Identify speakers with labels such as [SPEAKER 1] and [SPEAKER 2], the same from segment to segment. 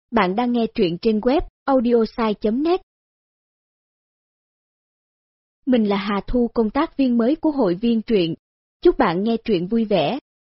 [SPEAKER 1] Bạn đang nghe truyện trên web audiosai.net. Mình là Hà Thu, công tác viên mới của hội viên truyện. Chúc bạn nghe truyện vui vẻ.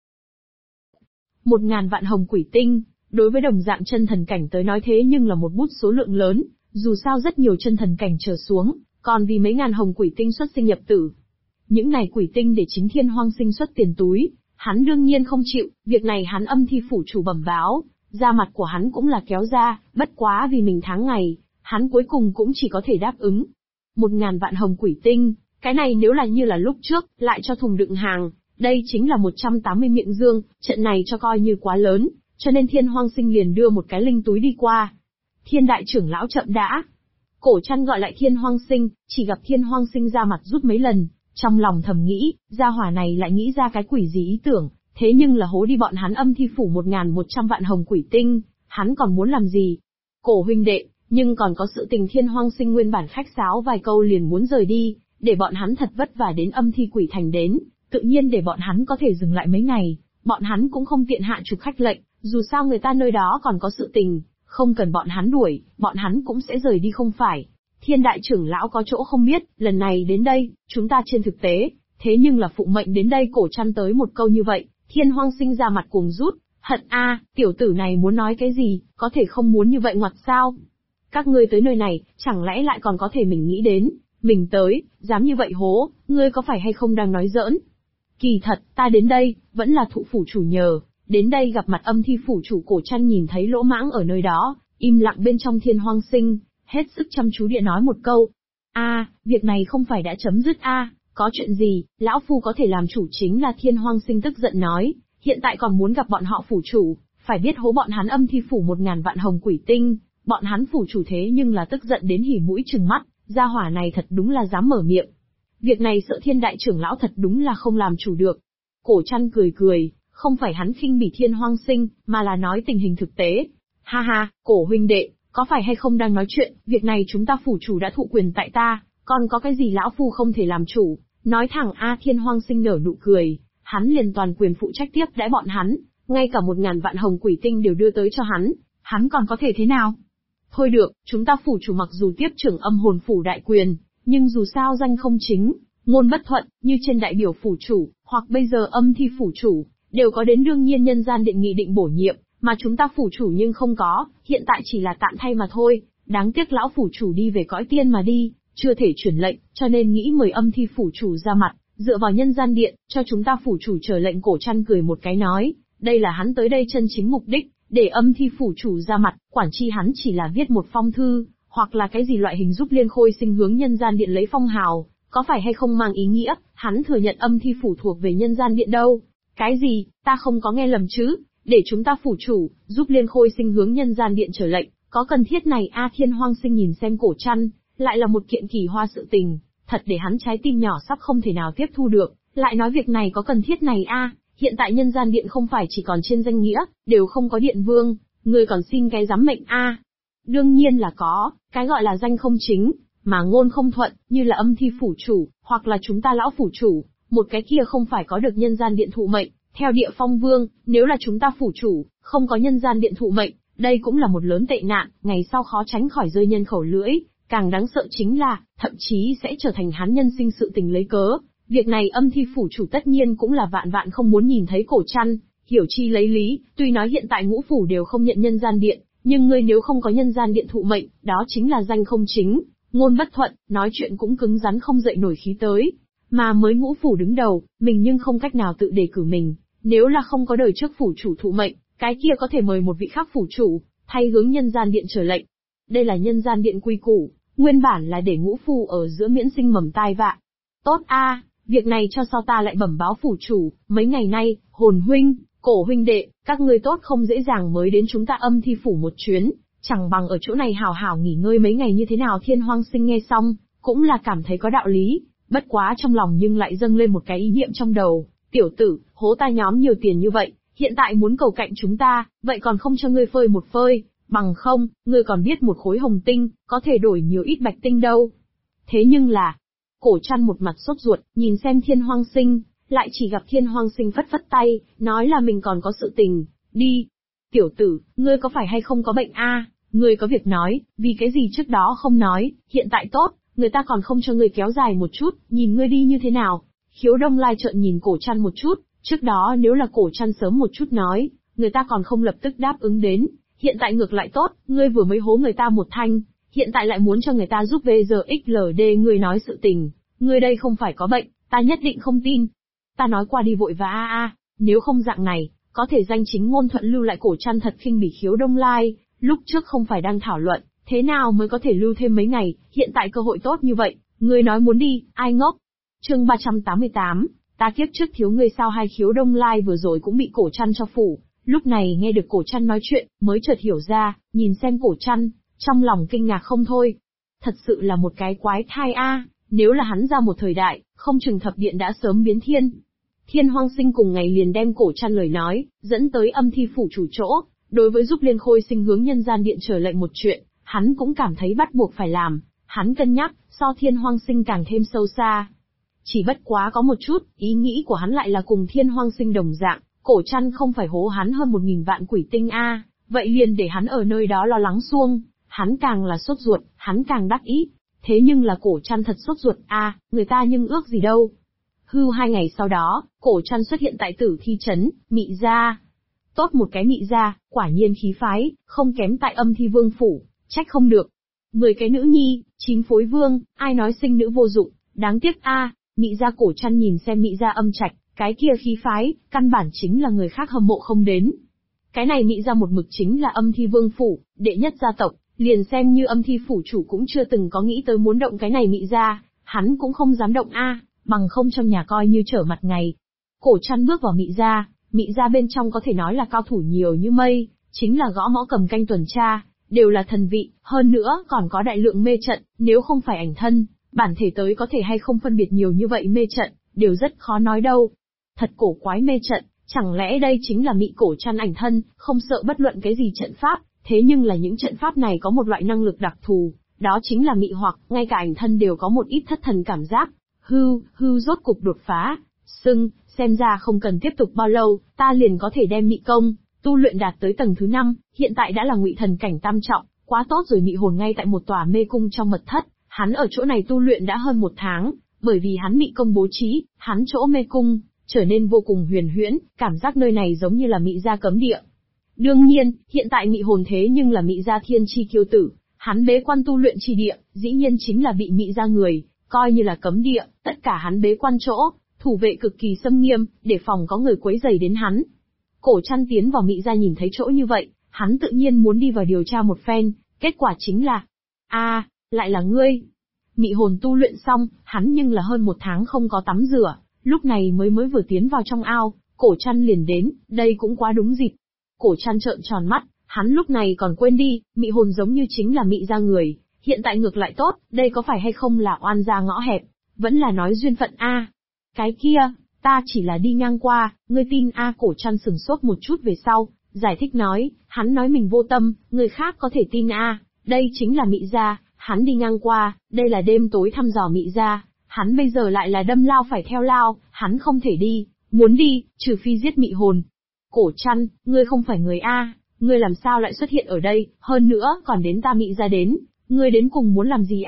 [SPEAKER 2] 1000 vạn hồng quỷ tinh, đối với đồng dạng chân thần cảnh tới nói thế nhưng là một bút số lượng lớn, dù sao rất nhiều chân thần cảnh trở xuống, còn vì mấy ngàn hồng quỷ tinh xuất sinh nhập tử. Những này quỷ tinh để chính Thiên Hoang Sinh xuất tiền túi, hắn đương nhiên không chịu, việc này hắn âm thi phủ chủ bẩm báo, da mặt của hắn cũng là kéo ra, bất quá vì mình tháng ngày, hắn cuối cùng cũng chỉ có thể đáp ứng. 1000 vạn hồng quỷ tinh, cái này nếu là như là lúc trước, lại cho thùng đựng hàng, đây chính là 180 miệng dương, trận này cho coi như quá lớn, cho nên Thiên Hoang Sinh liền đưa một cái linh túi đi qua. Thiên đại trưởng lão chậm đã. Cổ Trăn gọi lại Thiên Hoang Sinh, chỉ gặp Thiên Hoang Sinh ra mặt rút mấy lần, trong lòng thầm nghĩ, gia hỏa này lại nghĩ ra cái quỷ gì ý tưởng, thế nhưng là hố đi bọn hắn âm thi phủ 1100 vạn hồng quỷ tinh, hắn còn muốn làm gì? Cổ huynh đệ, nhưng còn có sự tình. Thiên Hoang Sinh nguyên bản khách sáo vài câu liền muốn rời đi, để bọn hắn thật vất vả đến âm thi quỷ thành đến, tự nhiên để bọn hắn có thể dừng lại mấy ngày, bọn hắn cũng không tiện hạ trục khách lệnh, dù sao người ta nơi đó còn có sự tình, không cần bọn hắn đuổi, bọn hắn cũng sẽ rời đi không phải. Thiên đại trưởng lão có chỗ không biết, lần này đến đây, chúng ta trên thực tế, thế nhưng là phụ mệnh đến đây. Cổ Trăn tới một câu như vậy, Thiên Hoang Sinh ra mặt cuồng rút, hận a, tiểu tử này muốn nói cái gì, có thể không muốn như vậy ngoặt sao? Các ngươi tới nơi này, chẳng lẽ lại còn có thể mình nghĩ đến, mình tới, dám như vậy hố, ngươi có phải hay không đang nói giỡn? Kỳ thật, ta đến đây, vẫn là thụ phủ chủ nhờ, đến đây gặp mặt âm thi phủ chủ. Cổ Trăn nhìn thấy lỗ mãng ở nơi đó, im lặng bên trong. Thiên Hoang Sinh, hết sức chăm chú địa nói một câu. Việc này không phải đã chấm dứt có chuyện gì, lão phu có thể làm chủ. Chính là Thiên Hoang Sinh tức giận nói, hiện tại còn muốn gặp bọn họ phủ chủ, phải biết hố bọn hắn âm thi phủ 1000 vạn hồng quỷ tinh, bọn hắn phủ chủ thế nhưng là tức giận đến hỉ mũi trừng mắt, gia hỏa này thật đúng là dám mở miệng. Việc này sợ Thiên đại trưởng lão thật đúng là không làm chủ được. Cổ Trăn cười cười, không phải hắn khinh bỉ Thiên Hoang Sinh, mà là nói tình hình thực tế. Ha ha, Cổ huynh đệ, có phải hay không đang nói chuyện, việc này chúng ta phủ chủ đã thụ quyền tại ta, còn có cái gì lão phu không thể làm chủ, nói thẳng Thiên Hoang Sinh nở nụ cười, hắn liền toàn quyền phụ trách tiếp đãi bọn hắn, ngay cả 1000 vạn hồng quỷ tinh đều đưa tới cho hắn còn có thể thế nào? Thôi được, chúng ta phủ chủ mặc dù tiếp trưởng âm hồn phủ đại quyền, nhưng dù sao danh không chính, ngôn bất thuận, như trên đại biểu phủ chủ, hoặc bây giờ âm thi phủ chủ, đều có đến đương nhiên nhân gian điện nghị định bổ nhiệm, mà chúng ta phủ chủ nhưng không có, hiện tại chỉ là tạm thay mà thôi, đáng tiếc lão phủ chủ đi về cõi tiên mà đi, chưa thể chuyển lệnh, cho nên nghĩ mời âm thi phủ chủ ra mặt, dựa vào nhân gian điện, cho chúng ta phủ chủ chờ lệnh. Cổ Trăn cười một cái nói, đây là hắn tới đây chân chính mục đích, để âm thi phủ chủ ra mặt, quản chi hắn chỉ là viết một phong thư, hoặc là cái gì loại hình giúp Liên Khôi Sinh hướng nhân gian điện lấy phong hào, có phải hay không mang ý nghĩa, hắn thừa nhận âm thi phủ thuộc về nhân gian điện đâu. Cái gì, ta không có nghe lầm chứ, để chúng ta phủ chủ, giúp Liên Khôi Sinh hướng nhân gian điện trở lệnh, có cần thiết này Thiên Hoang Sinh nhìn xem Cổ Trăn, lại là một kiện kỳ hoa sự tình, thật để hắn trái tim nhỏ sắp không thể nào tiếp thu được, lại nói việc này có cần thiết này hiện tại nhân gian điện không phải chỉ còn trên danh nghĩa, đều không có điện vương, người còn xin cái giám mệnh Đương nhiên là có, cái gọi là danh không chính, mà ngôn không thuận, như là âm thi phủ chủ, hoặc là chúng ta lão phủ chủ, một cái kia không phải có được nhân gian điện thụ mệnh, theo địa phong vương, nếu là chúng ta phủ chủ, không có nhân gian điện thụ mệnh, đây cũng là một lớn tệ nạn, ngày sau khó tránh khỏi rơi nhân khẩu lưỡi, càng đáng sợ chính là, thậm chí sẽ trở thành hắn nhân sinh sự tình lấy cớ. Việc này âm thi phủ chủ tất nhiên cũng là vạn vạn không muốn nhìn thấy. Cổ Trăn, hiểu chi lấy lý, tuy nói hiện tại ngũ phủ đều không nhận nhân gian điện, nhưng ngươi nếu không có nhân gian điện thụ mệnh, đó chính là danh không chính, ngôn bất thuận, nói chuyện cũng cứng rắn không dậy nổi khí tới. Mà mới ngũ phủ đứng đầu, mình nhưng không cách nào tự đề cử mình, nếu là không có đời trước phủ chủ thụ mệnh, cái kia có thể mời một vị khác phủ chủ, thay hướng nhân gian điện trở lệnh. Đây là nhân gian điện quy củ, nguyên bản là để ngũ phủ ở giữa miễn sinh mầm tai vạ. Tốt việc này cho sao ta lại bẩm báo phủ chủ, mấy ngày nay, Hồn huynh, Cổ huynh đệ, các ngươi tốt không dễ dàng mới đến chúng ta âm thi phủ một chuyến, chẳng bằng ở chỗ này hào hào nghỉ ngơi mấy ngày như thế nào? Thiên Hoang Sinh nghe xong, cũng là cảm thấy có đạo lý, bất quá trong lòng nhưng lại dâng lên một cái ý niệm trong đầu, tiểu tử, hố ta nhóm nhiều tiền như vậy, hiện tại muốn cầu cạnh chúng ta, vậy còn không cho ngươi phơi một phơi, bằng không, ngươi còn biết một khối hồng tinh, có thể đổi nhiều ít bạch tinh đâu. Thế nhưng là, Cổ Trăn một mặt sốt ruột, nhìn xem Thiên Hoang Sinh, lại chỉ gặp Thiên Hoang Sinh phất phất tay, nói là mình còn có sự tình, đi. Tiểu tử, ngươi có phải hay không có bệnh a? Ngươi có việc nói, vì cái gì trước đó không nói, hiện tại tốt, người ta còn không cho ngươi kéo dài một chút, nhìn ngươi đi như thế nào? Khiếu Đông Lai trợn nhìn Cổ Trăn một chút, trước đó nếu là Cổ Trăn sớm một chút nói, người ta còn không lập tức đáp ứng đến, hiện tại ngược lại tốt, ngươi vừa mới hố người ta một thanh, hiện tại lại muốn cho người ta giúp VGXLD ngươi nói sự tình, ngươi đây không phải có bệnh, ta nhất định không tin. Ta nói qua đi vội và nếu không dạng này, có thể danh chính ngôn thuận lưu lại Cổ Trăn thật khinh bỉ Khiếu Đông Lai, lúc trước không phải đang thảo luận, thế nào mới có thể lưu thêm mấy ngày, hiện tại cơ hội tốt như vậy, ngươi nói muốn đi, ai ngốc. Chương 388, ta kiếp trước thiếu ngươi sao? Hai Khiếu Đông Lai vừa rồi cũng bị Cổ Trăn cho phủ, lúc này nghe được Cổ Trăn nói chuyện, mới chợt hiểu ra, nhìn xem Cổ Trăn, trong lòng kinh ngạc không thôi. Thật sự là một cái quái thai nếu là hắn ra một thời đại, không chừng thập điện đã sớm biến thiên. Thiên Hoang Sinh cùng ngày liền đem Cổ Trăn lời nói, dẫn tới Âm Thi phủ chủ chỗ, đối với giúp Liên Khôi Sinh hướng nhân gian điện trở lệnh một chuyện, hắn cũng cảm thấy bắt buộc phải làm, hắn cân nhắc, so Thiên Hoang Sinh càng thêm sâu xa. Chỉ bất quá có một chút, ý nghĩ của hắn lại là cùng Thiên Hoang Sinh đồng dạng, Cổ Trăn không phải hố hắn hơn 1000 vạn quỷ tinh vậy liền để hắn ở nơi đó lo lắng xuông, hắn càng là sốt ruột, hắn càng đắc ý. Thế nhưng là Cổ Trăn thật sốt ruột người ta nhưng ước gì đâu. 2 ngày sau đó, Cổ Trăn xuất hiện tại Tử Thi trấn, Mị gia. Tốt một cái Mị gia, quả nhiên khí phái, không kém tại Âm Thi vương phủ, trách không được. 10 cái nữ nhi, 9 phối vương, ai nói sinh nữ vô dụng, đáng tiếc Mị gia. Cổ Trăn nhìn xem Mị gia Âm Trạch, cái kia khí phái, căn bản chính là người khác hâm mộ không đến. Cái này Mị gia một mực chính là Âm Thi vương phủ, đệ nhất gia tộc, liền xem như Âm Thi phủ chủ cũng chưa từng có nghĩ tới muốn động cái này Mị gia, hắn cũng không dám động bằng không trong nhà coi như trở mặt ngày. Cổ Trăn bước vào Mị gia bên trong có thể nói là cao thủ nhiều như mây, chính là gõ mõ cầm canh tuần tra, đều là thần vị, hơn nữa còn có đại lượng mê trận, nếu không phải ảnh thân, bản thể tới có thể hay không phân biệt nhiều như vậy mê trận, đều rất khó nói đâu. Thật cổ quái mê trận, chẳng lẽ đây chính là Mị Cổ Trăn ảnh thân, không sợ bất luận cái gì trận pháp, thế nhưng là những trận pháp này có một loại năng lực đặc thù, đó chính là mị hoặc, ngay cả ảnh thân đều có một ít thất thần cảm giác. Hư rốt cục đột phá, xem ra không cần tiếp tục bao lâu, ta liền có thể đem mị công tu luyện đạt tới tầng thứ 5, hiện tại đã là ngụy thần cảnh tam trọng, quá tốt rồi. Mị hồn ngay tại một tòa mê cung trong mật thất, hắn ở chỗ này tu luyện đã hơn 1 tháng, bởi vì hắn mị công bố trí, hắn chỗ mê cung trở nên vô cùng huyền huyễn, cảm giác nơi này giống như là Mị gia cấm địa. Đương nhiên, hiện tại mị hồn thế nhưng là Mị gia thiên chi kiêu tử, hắn bế quan tu luyện chi địa, dĩ nhiên chính là bị Mị gia người coi như là cấm địa, tất cả hắn bế quan chỗ, thủ vệ cực kỳ xâm nghiêm, để phòng có người quấy rầy đến hắn. Cổ Trăn tiến vào Mị gia nhìn thấy chỗ như vậy, hắn tự nhiên muốn đi vào điều tra một phen, kết quả chính là, lại là ngươi. Mị hồn tu luyện xong, hắn nhưng là hơn 1 tháng không có tắm rửa, lúc này mới vừa tiến vào trong ao, Cổ Trăn liền đến, đây cũng quá đúng dịp. Cổ Trăn trợn tròn mắt, hắn lúc này còn quên đi, mị hồn giống như chính là Mị gia người, hiện tại ngược lại tốt, đây có phải hay không là oan gia ngõ hẹp, vẫn là nói duyên phận Cái kia, ta chỉ là đi ngang qua, ngươi tin Cổ Trăn sừng sốt một chút về sau, giải thích nói, hắn nói mình vô tâm, người khác có thể tin đây chính là Mị gia, hắn đi ngang qua, đây là đêm tối thăm dò Mị gia, hắn bây giờ lại là đâm lao phải theo lao, hắn không thể đi, muốn đi, trừ phi giết mị hồn. Cổ Trăn, ngươi không phải người ngươi làm sao lại xuất hiện ở đây, hơn nữa còn đến ta Mị gia đến, ngươi đến cùng muốn làm gì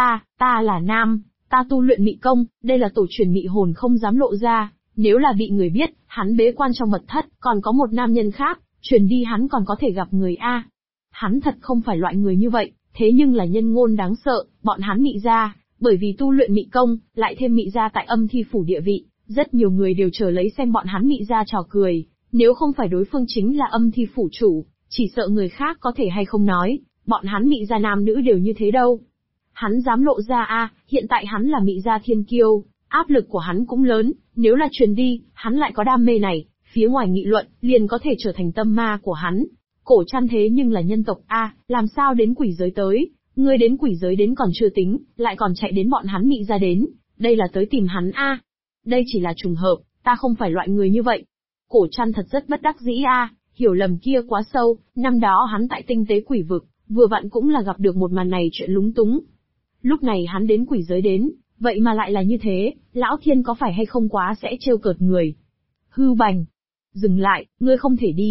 [SPEAKER 2] ta là nam, ta tu luyện mị công, đây là tổ truyền mị hồn không dám lộ ra, nếu là bị người biết, hắn bế quan trong mật thất, còn có một nam nhân khác, truyền đi hắn còn có thể gặp người Hắn thật không phải loại người như vậy, thế nhưng là nhân ngôn đáng sợ, bọn hắn Mị gia, bởi vì tu luyện mị công, lại thêm Mị gia tại Âm Thi phủ địa vị, rất nhiều người đều chờ lấy xem bọn hắn Mị gia trò cười, nếu không phải đối phương chính là Âm Thi phủ chủ, chỉ sợ người khác có thể hay không nói, bọn hắn Mị gia nam nữ đều như thế đâu. Hắn dám lộ ra hiện tại hắn là Mị gia thiên kiêu, áp lực của hắn cũng lớn, nếu là truyền đi, hắn lại có đam mê này, phía ngoài nghị luận, liền có thể trở thành tâm ma của hắn. Cổ Trăn thế nhưng là nhân tộc làm sao đến quỷ giới tới, ngươi đến quỷ giới đến còn chưa tính, lại còn chạy đến bọn hắn Mị gia đến, đây là tới tìm hắn Đây chỉ là trùng hợp, ta không phải loại người như vậy. Cổ Trăn thật rất bất đắc dĩ hiểu lầm kia quá sâu, năm đó hắn tại tinh tế quỷ vực, vừa vặn cũng là gặp được một màn này chuyện lúng túng. Lúc này hắn đến quỷ giới đến, vậy mà lại là như thế, lão thiên có phải hay không quá sẽ trêu cợt người. Hư bành. Dừng lại, ngươi không thể đi.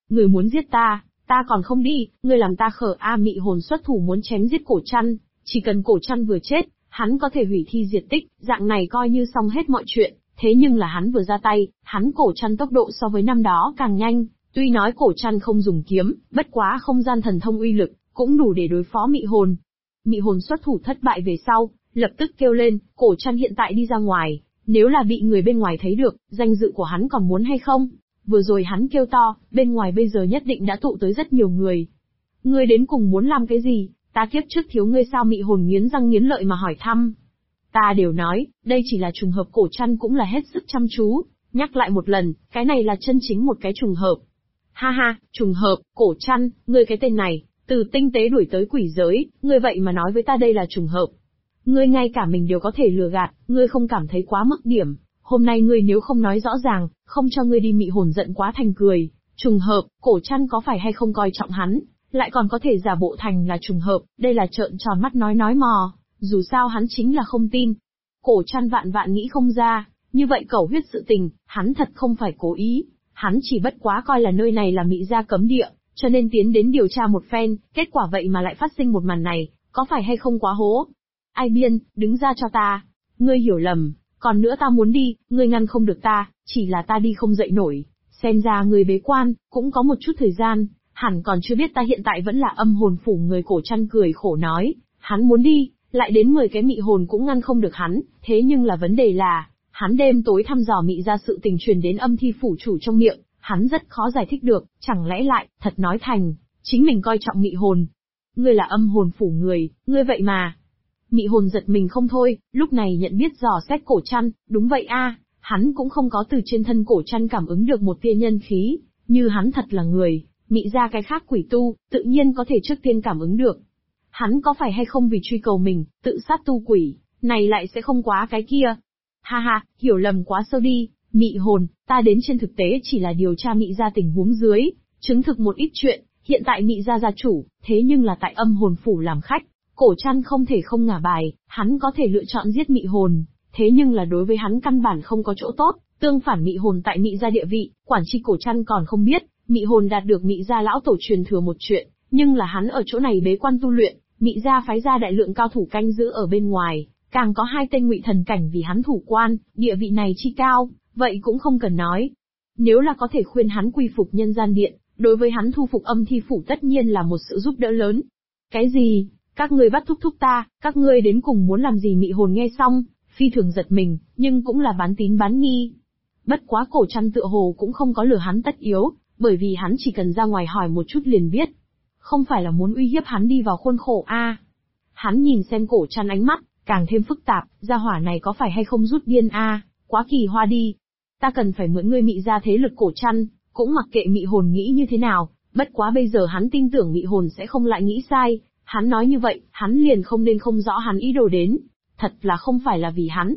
[SPEAKER 2] Người muốn giết ta còn không đi, người làm ta khở a. Mị hồn xuất thủ muốn chém giết Cổ Trăn, chỉ cần Cổ Trăn vừa chết, hắn có thể hủy thi diệt tích, dạng này coi như xong hết mọi chuyện. Thế nhưng là hắn vừa ra tay, hắn Cổ Trăn tốc độ so với năm đó càng nhanh, tuy nói Cổ Trăn không dùng kiếm, bất quá không gian thần thông uy lực, cũng đủ để đối phó Mị hồn. Mị hồn xuất thủ thất bại về sau, lập tức kêu lên, Cổ Trăn hiện tại đi ra ngoài, nếu là bị người bên ngoài thấy được, danh dự của hắn còn muốn hay không? Vừa rồi hắn kêu to, bên ngoài bây giờ nhất định đã tụ tới rất nhiều người. Ngươi đến cùng muốn làm cái gì, ta kiếp trước thiếu ngươi sao? Mị hồn nghiến răng nghiến lợi mà hỏi thăm. Ta đều nói, đây chỉ là trùng hợp. Cổ Trăn cũng là hết sức chăm chú, nhắc lại một lần, cái này là chân chính một cái trùng hợp. Ha ha, trùng hợp, Cổ Trăn, ngươi cái tên này, từ tinh tế đuổi tới quỷ giới, ngươi vậy mà nói với ta đây là trùng hợp. Ngươi ngay cả mình đều có thể lừa gạt, ngươi không cảm thấy quá mức điểm. Hôm nay ngươi nếu không nói rõ ràng, không cho ngươi đi. Mị hồn giận quá thành cười. Trùng hợp, Cổ Trăn có phải hay không coi trọng hắn, lại còn có thể giả bộ thành là trùng hợp, đây là trợn tròn mắt nói mò, dù sao hắn chính là không tin. Cổ Trăn vạn vạn nghĩ không ra, như vậy cẩu huyết sự tình, hắn thật không phải cố ý, hắn chỉ bất quá coi là nơi này là Mị gia cấm địa, cho nên tiến đến điều tra một phen, kết quả vậy mà lại phát sinh một màn này, có phải hay không quá hố? Ai biên, đứng ra cho ta, ngươi hiểu lầm. Còn nữa ta muốn đi, ngươi ngăn không được ta, chỉ là ta đi không dậy nổi. Xem ra người bế quan, cũng có một chút thời gian, hẳn còn chưa biết ta hiện tại vẫn là âm hồn phủ người. Cổ Trăn cười khổ nói, hắn muốn đi, lại đến 10 cái mị hồn cũng ngăn không được hắn, thế nhưng là vấn đề là, hắn đêm tối thăm dò Mị gia sự tình truyền đến âm thi phủ chủ trong miệng, hắn rất khó giải thích được, chẳng lẽ lại, thật nói thành, chính mình coi trọng mị hồn. Ngươi là âm hồn phủ người, ngươi vậy mà. Mị hồn giật mình không thôi, lúc này nhận biết dò xét Cổ Trăn, đúng vậy a, hắn cũng không có từ trên thân Cổ Trăn cảm ứng được một tia nhân khí, như hắn thật là người, Mị gia cái khác quỷ tu, tự nhiên có thể trước tiên cảm ứng được. Hắn có phải hay không vì truy cầu mình, tự sát tu quỷ, này lại sẽ không quá cái kia. Ha ha, hiểu lầm quá sâu đi, Mị hồn, ta đến trên thực tế chỉ là điều tra Mị gia tình huống dưới, chứng thực một ít chuyện, hiện tại Mị gia gia chủ, thế nhưng là tại âm hồn phủ làm khách. Cổ Trăn không thể không ngả bài, hắn có thể lựa chọn giết Mị hồn, thế nhưng là đối với hắn căn bản không có chỗ tốt, tương phản Mị hồn tại Mị gia địa vị, quản chi Cổ Trăn còn không biết, Mị hồn đạt được Mị gia lão tổ truyền thừa một chuyện, nhưng là hắn ở chỗ này bế quan tu luyện, Mị gia phái ra đại lượng cao thủ canh giữ ở bên ngoài, càng có 2 tên ngụy thần cảnh vì hắn thủ quan, địa vị này chi cao, vậy cũng không cần nói. Nếu là có thể khuyên hắn quy phục nhân gian điện, đối với hắn thu phục âm thi phủ tất nhiên là một sự giúp đỡ lớn. Cái gì? Các ngươi bắt thúc ta, các ngươi đến cùng muốn làm gì? Mị hồn nghe xong, phi thường giật mình, nhưng cũng là bán tín bán nghi. Bất quá Cổ Trăn tựa hồ cũng không có lừa hắn tất yếu, bởi vì hắn chỉ cần ra ngoài hỏi một chút liền biết. Không phải là muốn uy hiếp hắn đi vào khuôn khổ a. Hắn nhìn xem Cổ Trăn ánh mắt, càng thêm phức tạp, gia hỏa này có phải hay không rút điên a, quá kỳ hoa đi. Ta cần phải mượn ngươi Mị gia thế lực. Cổ Trăn, cũng mặc kệ Mị hồn nghĩ như thế nào, bất quá bây giờ hắn tin tưởng Mị hồn sẽ không lại nghĩ sai. Hắn nói như vậy, hắn liền không nên không rõ hắn ý đồ đến. Thật là không phải là vì hắn.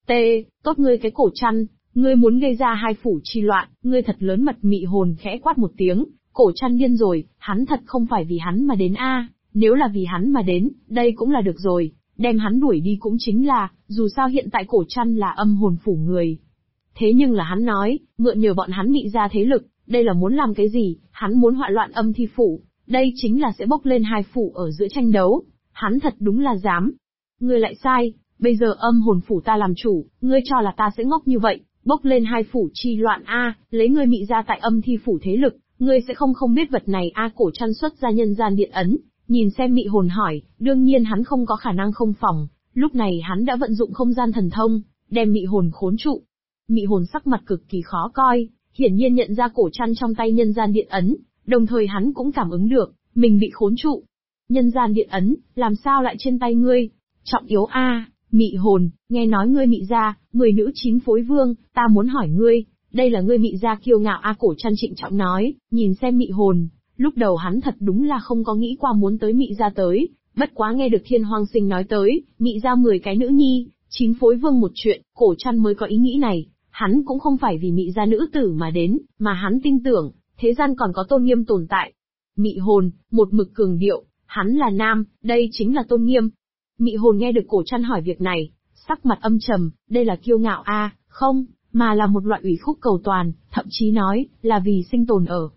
[SPEAKER 2] Tốt ngươi cái Cổ Trăn, ngươi muốn gây ra 2 phủ chi loạn, ngươi thật lớn mật. Mị hồn khẽ quát một tiếng, Cổ Trăn điên rồi, hắn thật không phải vì hắn mà đến a, nếu là vì hắn mà đến, đây cũng là được rồi, đem hắn đuổi đi cũng chính là, dù sao hiện tại Cổ Trăn là âm hồn phủ người. Thế nhưng là hắn nói, mượn nhờ bọn hắn Mị gia thế lực, đây là muốn làm cái gì? Hắn muốn họa loạn âm thi phủ. Đây chính là sẽ bốc lên 2 phủ ở giữa tranh đấu, hắn thật đúng là dám. Ngươi lại sai, bây giờ âm hồn phủ ta làm chủ, ngươi cho là ta sẽ ngốc như vậy, bốc lên 2 phủ chi loạn a, lấy ngươi Mị gia tại âm thi phủ thế lực, ngươi sẽ không biết vật này a. Cổ Trăn xuất ra nhân gian điện ấn, nhìn xem Mị hồn hỏi, đương nhiên hắn không có khả năng không phòng, lúc này hắn đã vận dụng không gian thần thông, đem Mị hồn khốn trụ. Mị hồn sắc mặt cực kỳ khó coi, hiển nhiên nhận ra Cổ Trăn trong tay nhân gian điện ấn. Đồng thời hắn cũng cảm ứng được, mình bị khốn trụ. Nhân gian điện ấn, làm sao lại trên tay ngươi? Trọng yếu a, Mị hồn, nghe nói ngươi Mị gia, 10 nữ 9 phối vương, ta muốn hỏi ngươi, đây là ngươi Mị gia kiêu ngạo a. Cổ Trăn trịnh trọng nói, nhìn xem Mị hồn, lúc đầu hắn thật đúng là không có nghĩ qua muốn tới Mị gia tới, bất quá nghe được Thiên Hoang Sinh nói tới, Mị gia 10 cái nữ nhi, 9 phối vương một chuyện, Cổ Trăn mới có ý nghĩ này. Hắn cũng không phải vì Mị gia nữ tử mà đến, mà hắn tin tưởng, thế gian còn có tôn nghiêm tồn tại. Mị hồn, một mực cường điệu, hắn là nam, đây chính là tôn nghiêm. Mị hồn nghe được Cổ Trăn hỏi việc này, sắc mặt âm trầm, đây là kiêu ngạo a, không, mà là một loại ủy khúc cầu toàn, thậm chí nói, là vì sinh tồn ở.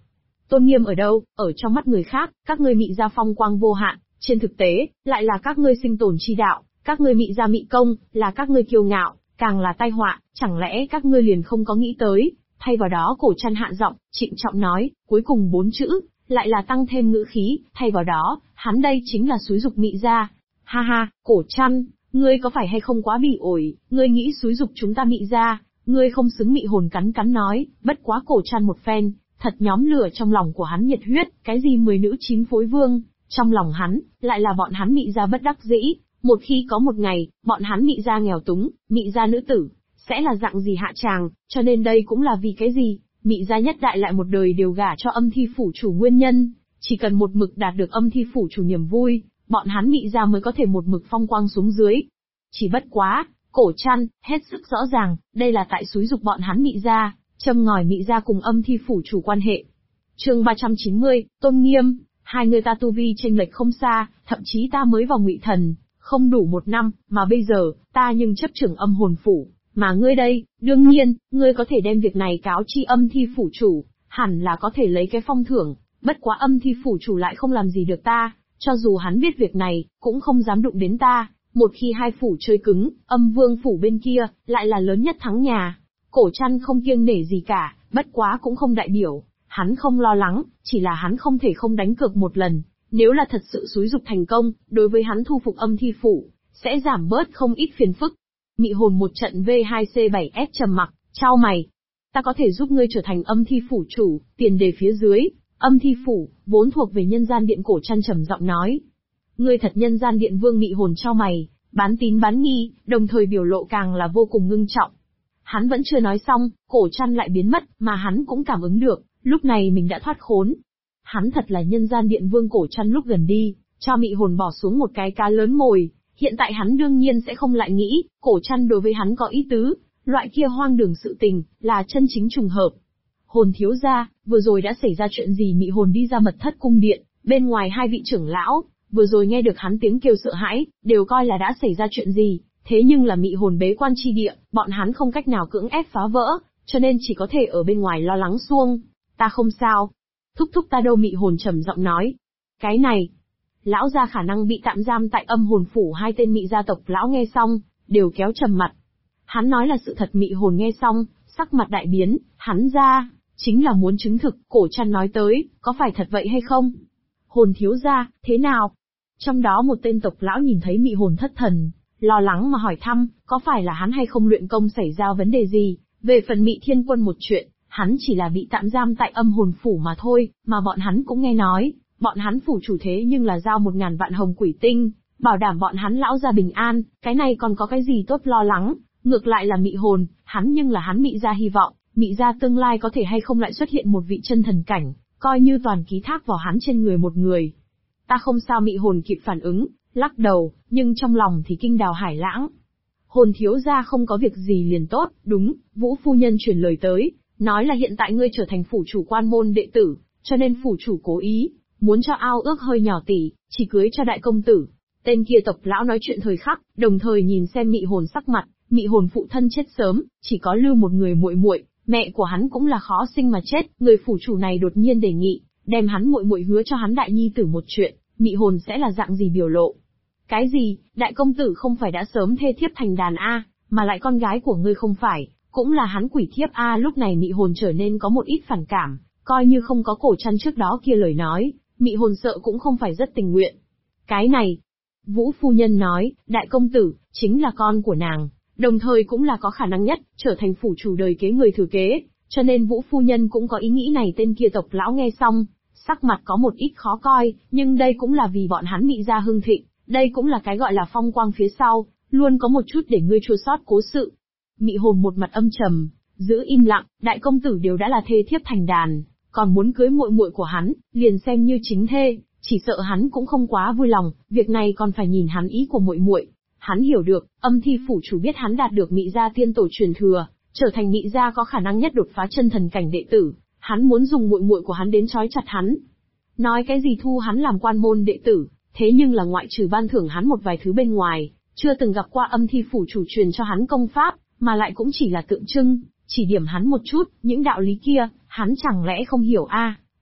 [SPEAKER 2] Tôn nghiêm ở đâu? Ở trong mắt người khác, các ngươi Mị gia phong quang vô hạn, trên thực tế, lại là các ngươi sinh tồn chi đạo, các ngươi Mị gia Mị công, là các ngươi kiêu ngạo, càng là tai họa, chẳng lẽ các ngươi liền không có nghĩ tới? Thay vào đó Cổ Trăn hạ giọng, trịnh trọng nói, cuối cùng 4 chữ, lại là tăng thêm ngữ khí, thay vào đó, hắn đây chính là xúi dục Mị gia. Ha ha, Cổ Trăn, ngươi có phải hay không quá bỉ ổi, ngươi nghĩ xúi dục chúng ta Mị gia, ngươi không xứng. Mị Hồn cắn cắn nói, bất quá Cổ Trăn một phen, thật nhóm lửa trong lòng của hắn nhiệt huyết, cái gì 10 nữ 9 phối vương, trong lòng hắn, lại là bọn hắn Mị gia bất đắc dĩ, một khi có một ngày, bọn hắn Mị gia nghèo túng, Mị gia nữ tử, sẽ là dạng gì hạ tràng, cho nên đây cũng là vì cái gì, Mị gia nhất đại lại một đời đều gả cho Âm Thi phủ chủ nguyên nhân, chỉ cần một mực đạt được Âm Thi phủ chủ niềm vui, bọn hắn Mị gia mới có thể một mực phong quang xuống dưới. Chỉ bất quá, Cổ Trăn, hết sức rõ ràng, đây là tại xúi dục bọn hắn Mị gia, châm ngòi Mị gia cùng Âm Thi phủ chủ quan hệ. Chương 390, Tôn Nghiêm, hai người ta tu vi chênh lệch không xa, thậm chí ta mới vào Ngụy Thần, không đủ 1 năm, mà bây giờ, ta nhưng chấp trưởng Âm Hồn phủ, mà ngươi đây, đương nhiên, ngươi có thể đem việc này cáo chi Âm Thi phủ chủ, hẳn là có thể lấy cái phong thưởng, bất quá Âm Thi phủ chủ lại không làm gì được ta, cho dù hắn biết việc này, cũng không dám đụng đến ta, một khi hai phủ chơi cứng, Âm Vương phủ bên kia, lại là lớn nhất thắng nhà. Cổ Trăn không kiêng nể gì cả, bất quá cũng không đại biểu, hắn không lo lắng, chỉ là hắn không thể không đánh cược một lần, nếu là thật sự xúi dục thành công, đối với hắn thu phục Âm Thi phủ, sẽ giảm bớt không ít phiền phức. Mị Hồn một trận V2C7S trầm mặc, chau mày. Ta có thể giúp ngươi trở thành Âm Thi phủ chủ, tiền đề phía dưới, Âm Thi phủ, vốn thuộc về Nhân Gian Điện. Cổ Trăn trầm giọng nói. Ngươi thật Nhân Gian Điện vương? Mị Hồn chau mày, bán tín bán nghi, đồng thời biểu lộ càng là vô cùng ngưng trọng. Hắn vẫn chưa nói xong, Cổ Trăn lại biến mất, mà hắn cũng cảm ứng được, lúc này mình đã thoát khốn. Hắn thật là Nhân Gian Điện vương. Cổ Trăn lúc gần đi, cho Mị Hồn bỏ xuống một cái cá lớn mồi, hiện tại hắn đương nhiên sẽ không lại nghĩ, Cổ Trăn đối với hắn có ý tứ, loại kia hoang đường sự tình, là chân chính trùng hợp. Hồn thiếu gia, vừa rồi đã xảy ra chuyện gì? Mị Hồn đi ra mật thất cung điện, bên ngoài hai vị trưởng lão, vừa rồi nghe được hắn tiếng kêu sợ hãi, đều coi là đã xảy ra chuyện gì, thế nhưng là Mị Hồn bế quan chi địa, bọn hắn không cách nào cưỡng ép phá vỡ, cho nên chỉ có thể ở bên ngoài lo lắng xuông. Ta không sao. Thúc thúc ta đâu? Mị Hồn trầm giọng nói. Cái này, lão gia khả năng bị tạm giam tại Âm Hồn phủ. Hai tên Mị gia tộc lão nghe xong, đều kéo trầm mặt. Hắn nói là sự thật. Mị Hồn nghe xong, sắc mặt đại biến, hắn ra, chính là muốn chứng thực, Cổ Trăn nói tới, có phải thật vậy hay không? Hồn thiếu gia, thế nào? Trong đó một tên tộc lão nhìn thấy Mị Hồn thất thần, lo lắng mà hỏi thăm, có phải là hắn hay không luyện công xảy ra vấn đề gì? Về phần Mị Thiên Quân một chuyện, hắn chỉ là bị tạm giam tại Âm Hồn phủ mà thôi, mà bọn hắn cũng nghe nói, bọn hắn phủ chủ thế nhưng là giao 1000 vạn hồng quỷ tinh, bảo đảm bọn hắn lão gia bình an, cái này còn có cái gì tốt lo lắng? Ngược lại là Mị Hồn, hắn nhưng là hắn Mị gia hy vọng, Mị gia tương lai có thể hay không lại xuất hiện một vị chân thần cảnh, coi như toàn ký thác vào hắn trên người một người. Ta không sao. Mị Hồn kịp phản ứng, lắc đầu, nhưng trong lòng thì kinh đào hải lãng. Hồn thiếu gia không có việc gì liền tốt, đúng, Vũ phu nhân truyền lời tới, nói là hiện tại ngươi trở thành phủ chủ quan môn đệ tử, cho nên phủ chủ cố ý, muốn cho ao ước hơi nhỏ tỷ, chỉ cưới cho đại công tử. Tên kia tộc lão nói chuyện thời khắc, đồng thời nhìn xem Mị Hồn sắc mặt. Mị Hồn phụ thân chết sớm, chỉ có lưu một người muội muội, mẹ của hắn cũng là khó sinh mà chết, người phủ chủ này đột nhiên đề nghị, đem hắn muội muội hứa cho hắn đại nhi tử một chuyện, Mị Hồn sẽ là dạng gì biểu lộ? Cái gì, đại công tử không phải đã sớm thê thiếp thành đàn a, mà lại con gái của ngươi không phải, cũng là hắn quỷ thiếp a. Lúc này Mị Hồn trở nên có một ít phản cảm, coi như không có Cổ Trăn trước đó kia lời nói, Mị Hồn sợ cũng không phải rất tình nguyện. Cái này, Vũ phu nhân nói, đại công tử, chính là con của nàng, đồng thời cũng là có khả năng nhất, trở thành phủ chủ đời kế người thừa kế, cho nên Vũ phu nhân cũng có ý nghĩ này. Tên kia tộc lão nghe xong, sắc mặt có một ít khó coi, nhưng đây cũng là vì bọn hắn Mị gia hưng thịnh, đây cũng là cái gọi là phong quang phía sau, luôn có một chút để ngươi chua xót cố sự. Mị Hồn một mặt âm trầm, giữ im lặng, đại công tử đều đã là thê thiếp thành đàn, còn muốn cưới muội muội của hắn, liền xem như chính thê, chỉ sợ hắn cũng không quá vui lòng, việc này còn phải nhìn hắn ý của muội muội. Hắn hiểu được, Âm Thi phủ chủ biết hắn đạt được Mị gia tiên tổ truyền thừa, trở thành Mị gia có khả năng nhất đột phá chân thần cảnh đệ tử, hắn muốn dùng muội muội của hắn đến trói chặt hắn. Nói cái gì thu hắn làm quan môn đệ tử, thế nhưng là ngoại trừ ban thưởng hắn một vài thứ bên ngoài, chưa từng gặp qua Âm Thi phủ chủ truyền cho hắn công pháp, mà lại cũng chỉ là tượng trưng, chỉ điểm hắn một chút, những đạo lý kia, hắn chẳng lẽ không hiểu a?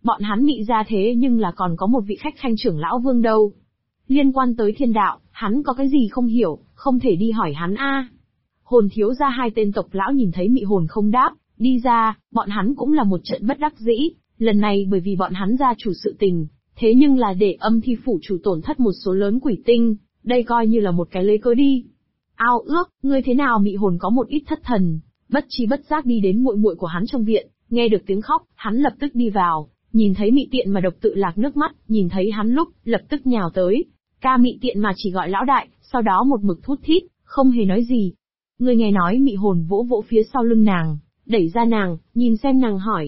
[SPEAKER 2] Bọn hắn Mị gia thế nhưng là còn có một vị khách khanh trưởng lão vương đâu. Liên quan tới thiên đạo, hắn có cái gì không hiểu, không thể đi hỏi hắn a. Hồn thiếu gia hai tên tộc lão nhìn thấy Mị hồn không đáp, đi ra, bọn hắn cũng là một trận bất đắc dĩ, lần này bởi vì bọn hắn gia chủ sự tình, thế nhưng là để Âm Thi phủ chủ tổn thất một số lớn quỷ tinh, đây coi như là một cái lấy cớ đi. Ao ước, ngươi thế nào? Mị hồn có một ít thất thần, bất chi bất giác đi đến muội muội của hắn trong viện, nghe được tiếng khóc, hắn lập tức đi vào, nhìn thấy Mị tiện mà độc tự lạc nước mắt, nhìn thấy hắn lúc, lập tức nhào tới. Ca Mị tiện mà chỉ gọi lão đại, sau đó một mực thút thít, không hề nói gì. Ngươi nghe nói? Mị hồn vỗ vỗ phía sau lưng nàng, đẩy ra nàng, nhìn xem nàng hỏi.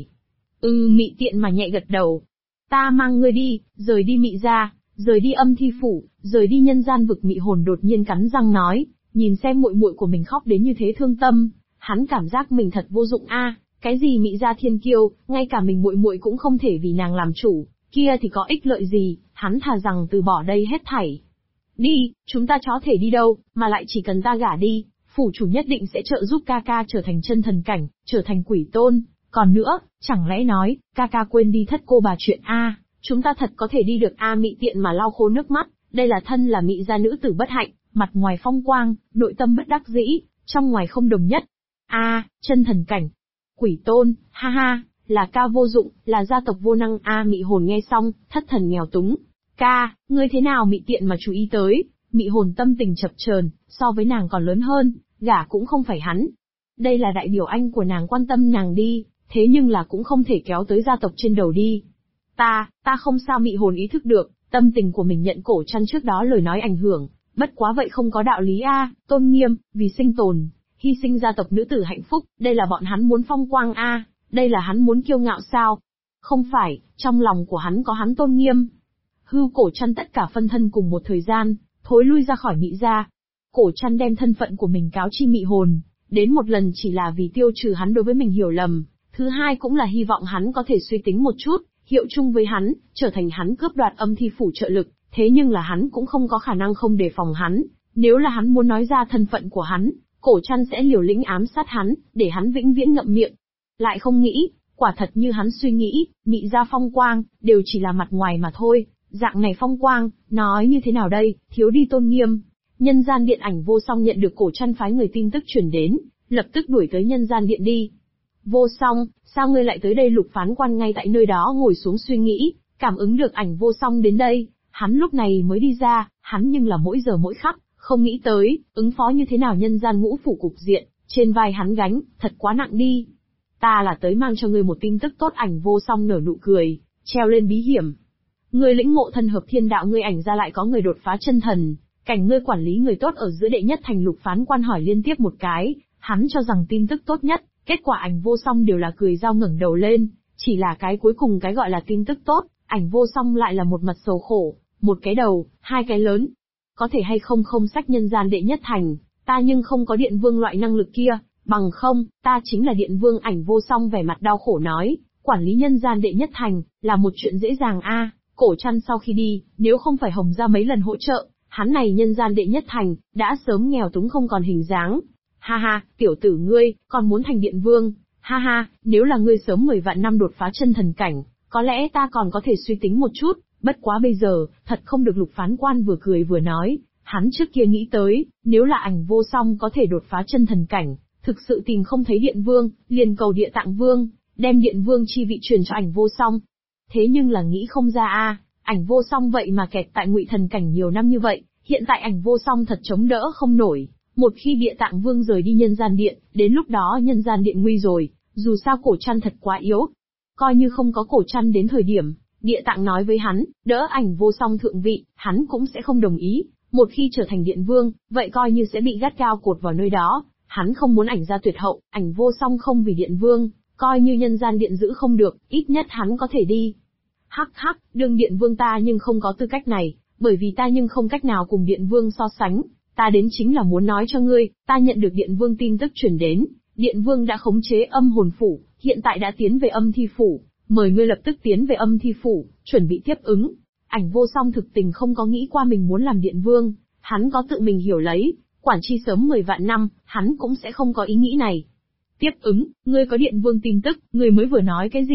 [SPEAKER 2] Mị tiện mà nhẹ gật đầu. Ta mang ngươi đi, rời đi Mị gia, rời đi Âm Thi phủ, rời đi nhân gian vực. Mị hồn đột nhiên cắn răng nói, nhìn xem muội muội của mình khóc đến như thế thương tâm, hắn cảm giác mình thật vô dụng a. Cái gì Mị gia thiên kiêu, ngay cả mình muội muội cũng không thể vì nàng làm chủ, kia thì có ích lợi gì? Hắn thà rằng từ bỏ đây hết thảy. Đi, chúng ta có thể đi đâu, mà lại chỉ cần ta gả đi, phủ chủ nhất định sẽ trợ giúp ca ca trở thành chân thần cảnh, trở thành quỷ tôn. Còn nữa, chẳng lẽ nói, ca ca quên đi thất cô bà chuyện a? Chúng ta thật có thể đi được a? Mị tiện mà lau khô nước mắt, đây là thân là Mị gia nữ tử bất hạnh, mặt ngoài phong quang, nội tâm bất đắc dĩ, trong ngoài không đồng nhất. Chân thần cảnh, quỷ tôn, ha ha, là ca vô dụng, là gia tộc vô năng a. Mị hồn nghe xong, thất thần nghèo túng. Ca, ngươi thế nào? Mị tiện mà chú ý tới, Mị hồn tâm tình chập chờn, so với nàng còn lớn hơn, gả cũng không phải hắn. Đây là đại biểu anh của nàng quan tâm nàng đi, thế nhưng là cũng không thể kéo tới gia tộc trên đầu đi. Ta không sao. Mị hồn ý thức được, tâm tình của mình nhận cổ chăn trước đó lời nói ảnh hưởng, bất quá vậy không có đạo lý a. Tôn nghiêm, vì sinh tồn, hy sinh gia tộc nữ tử hạnh phúc, đây là bọn hắn muốn phong quang a, đây là hắn muốn kiêu ngạo sao? Không phải, trong lòng của hắn có hắn tôn nghiêm. Hư cổ chăn tất cả phân thân cùng một thời gian, thối lui ra khỏi Mị gia. Cổ chăn đem thân phận của mình cáo chi Mị hồn, đến một lần chỉ là vì tiêu trừ hắn đối với mình hiểu lầm, thứ hai cũng là hy vọng hắn có thể suy tính một chút, hiệu chung với hắn, trở thành hắn cướp đoạt Âm Thi phủ trợ lực, thế nhưng là hắn cũng không có khả năng không đề phòng hắn, nếu là hắn muốn nói ra thân phận của hắn, cổ chăn sẽ liều lĩnh ám sát hắn, để hắn vĩnh viễn ngậm miệng. Lại không nghĩ, quả thật như hắn suy nghĩ, Mị gia phong quang, đều chỉ là mặt ngoài mà thôi, dạng này phong quang, nói như thế nào đây, thiếu đi tôn nghiêm. Nhân gian điện Ảnh Vô Song nhận được cổ chăn phái người tin tức chuyển đến, lập tức đuổi tới nhân gian điện đi. Vô Song, sao ngươi lại tới đây? Lục phán quan ngay tại nơi đó ngồi xuống suy nghĩ, cảm ứng được Ảnh Vô Song đến đây, hắn lúc này mới đi ra, hắn nhưng là mỗi giờ mỗi khắc, không nghĩ tới, ứng phó như thế nào nhân gian ngũ phủ cục diện, trên vai hắn gánh, thật quá nặng đi. Ta là tới mang cho ngươi một tin tức tốt. Ảnh Vô Song nở nụ cười, treo lên bí hiểm. Ngươi lĩnh ngộ thân hợp thiên đạo, ngươi Ảnh ra lại có người đột phá chân thần, cảnh ngươi quản lý người tốt ở giữa đệ nhất thành. Lục phán quan hỏi liên tiếp một cái, hắn cho rằng tin tức tốt nhất, kết quả Ảnh Vô Song đều là cười rao ngẩng đầu lên, chỉ là cái cuối cùng cái gọi là tin tức tốt, Ảnh Vô Song lại là một mặt sầu khổ, một cái đầu, hai cái lớn. Có thể hay không không sách nhân gian đệ nhất thành, ta nhưng không có điện vương loại năng lực kia, bằng không, ta chính là điện vương. Ảnh Vô Song vẻ mặt đau khổ nói, quản lý nhân gian đệ nhất thành, là một chuyện dễ dàng a. Cổ chăn sau khi đi, nếu không phải Hồng ra mấy lần hỗ trợ, hắn này nhân gian đệ nhất thành, đã sớm nghèo túng không còn hình dáng. Ha ha, tiểu tử ngươi, còn muốn thành điện vương, ha ha, nếu là ngươi sớm 10 vạn năm đột phá chân thần cảnh, có lẽ ta còn có thể suy tính một chút, bất quá bây giờ, thật không được. Lục phán quan vừa cười vừa nói, hắn trước kia nghĩ tới, nếu là Ảnh Vô Song có thể đột phá chân thần cảnh, thực sự tìm không thấy điện vương, liền cầu địa tạng vương, đem điện vương chi vị truyền cho Ảnh Vô Song. Thế nhưng là nghĩ không ra a, Ảnh Vô Song vậy mà kẹt tại ngụy thần cảnh nhiều năm như vậy, hiện tại Ảnh Vô Song thật chống đỡ không nổi. Một khi địa tạng vương rời đi nhân gian điện, đến lúc đó nhân gian điện nguy rồi, dù sao cổ chăn thật quá yếu. Coi như không có cổ chăn đến thời điểm, địa tạng nói với hắn, đỡ Ảnh Vô Song thượng vị, hắn cũng sẽ không đồng ý. Một khi trở thành điện vương, vậy coi như sẽ bị gắt gao cột vào nơi đó. Hắn không muốn Ảnh gia tuyệt hậu, Ảnh Vô Song không vì điện vương, coi như nhân gian điện giữ không được, ít nhất hắn có thể đi. Hắc hắc, đương điện vương ta nhưng không có tư cách này, bởi vì ta nhưng không cách nào cùng điện vương so sánh. Ta đến chính là muốn nói cho ngươi, ta nhận được điện vương tin tức chuyển đến, điện vương đã khống chế âm hồn phủ, hiện tại đã tiến về Âm Thi phủ, mời ngươi lập tức tiến về Âm Thi phủ, chuẩn bị tiếp ứng. Ảnh Vô Song thực tình không có nghĩ qua mình muốn làm điện vương, hắn có tự mình hiểu lấy, quản chi sớm 10 vạn năm, hắn cũng sẽ không có ý nghĩ này. Tiếp ứng, ngươi có điện vương tin tức, ngươi mới vừa nói cái gì?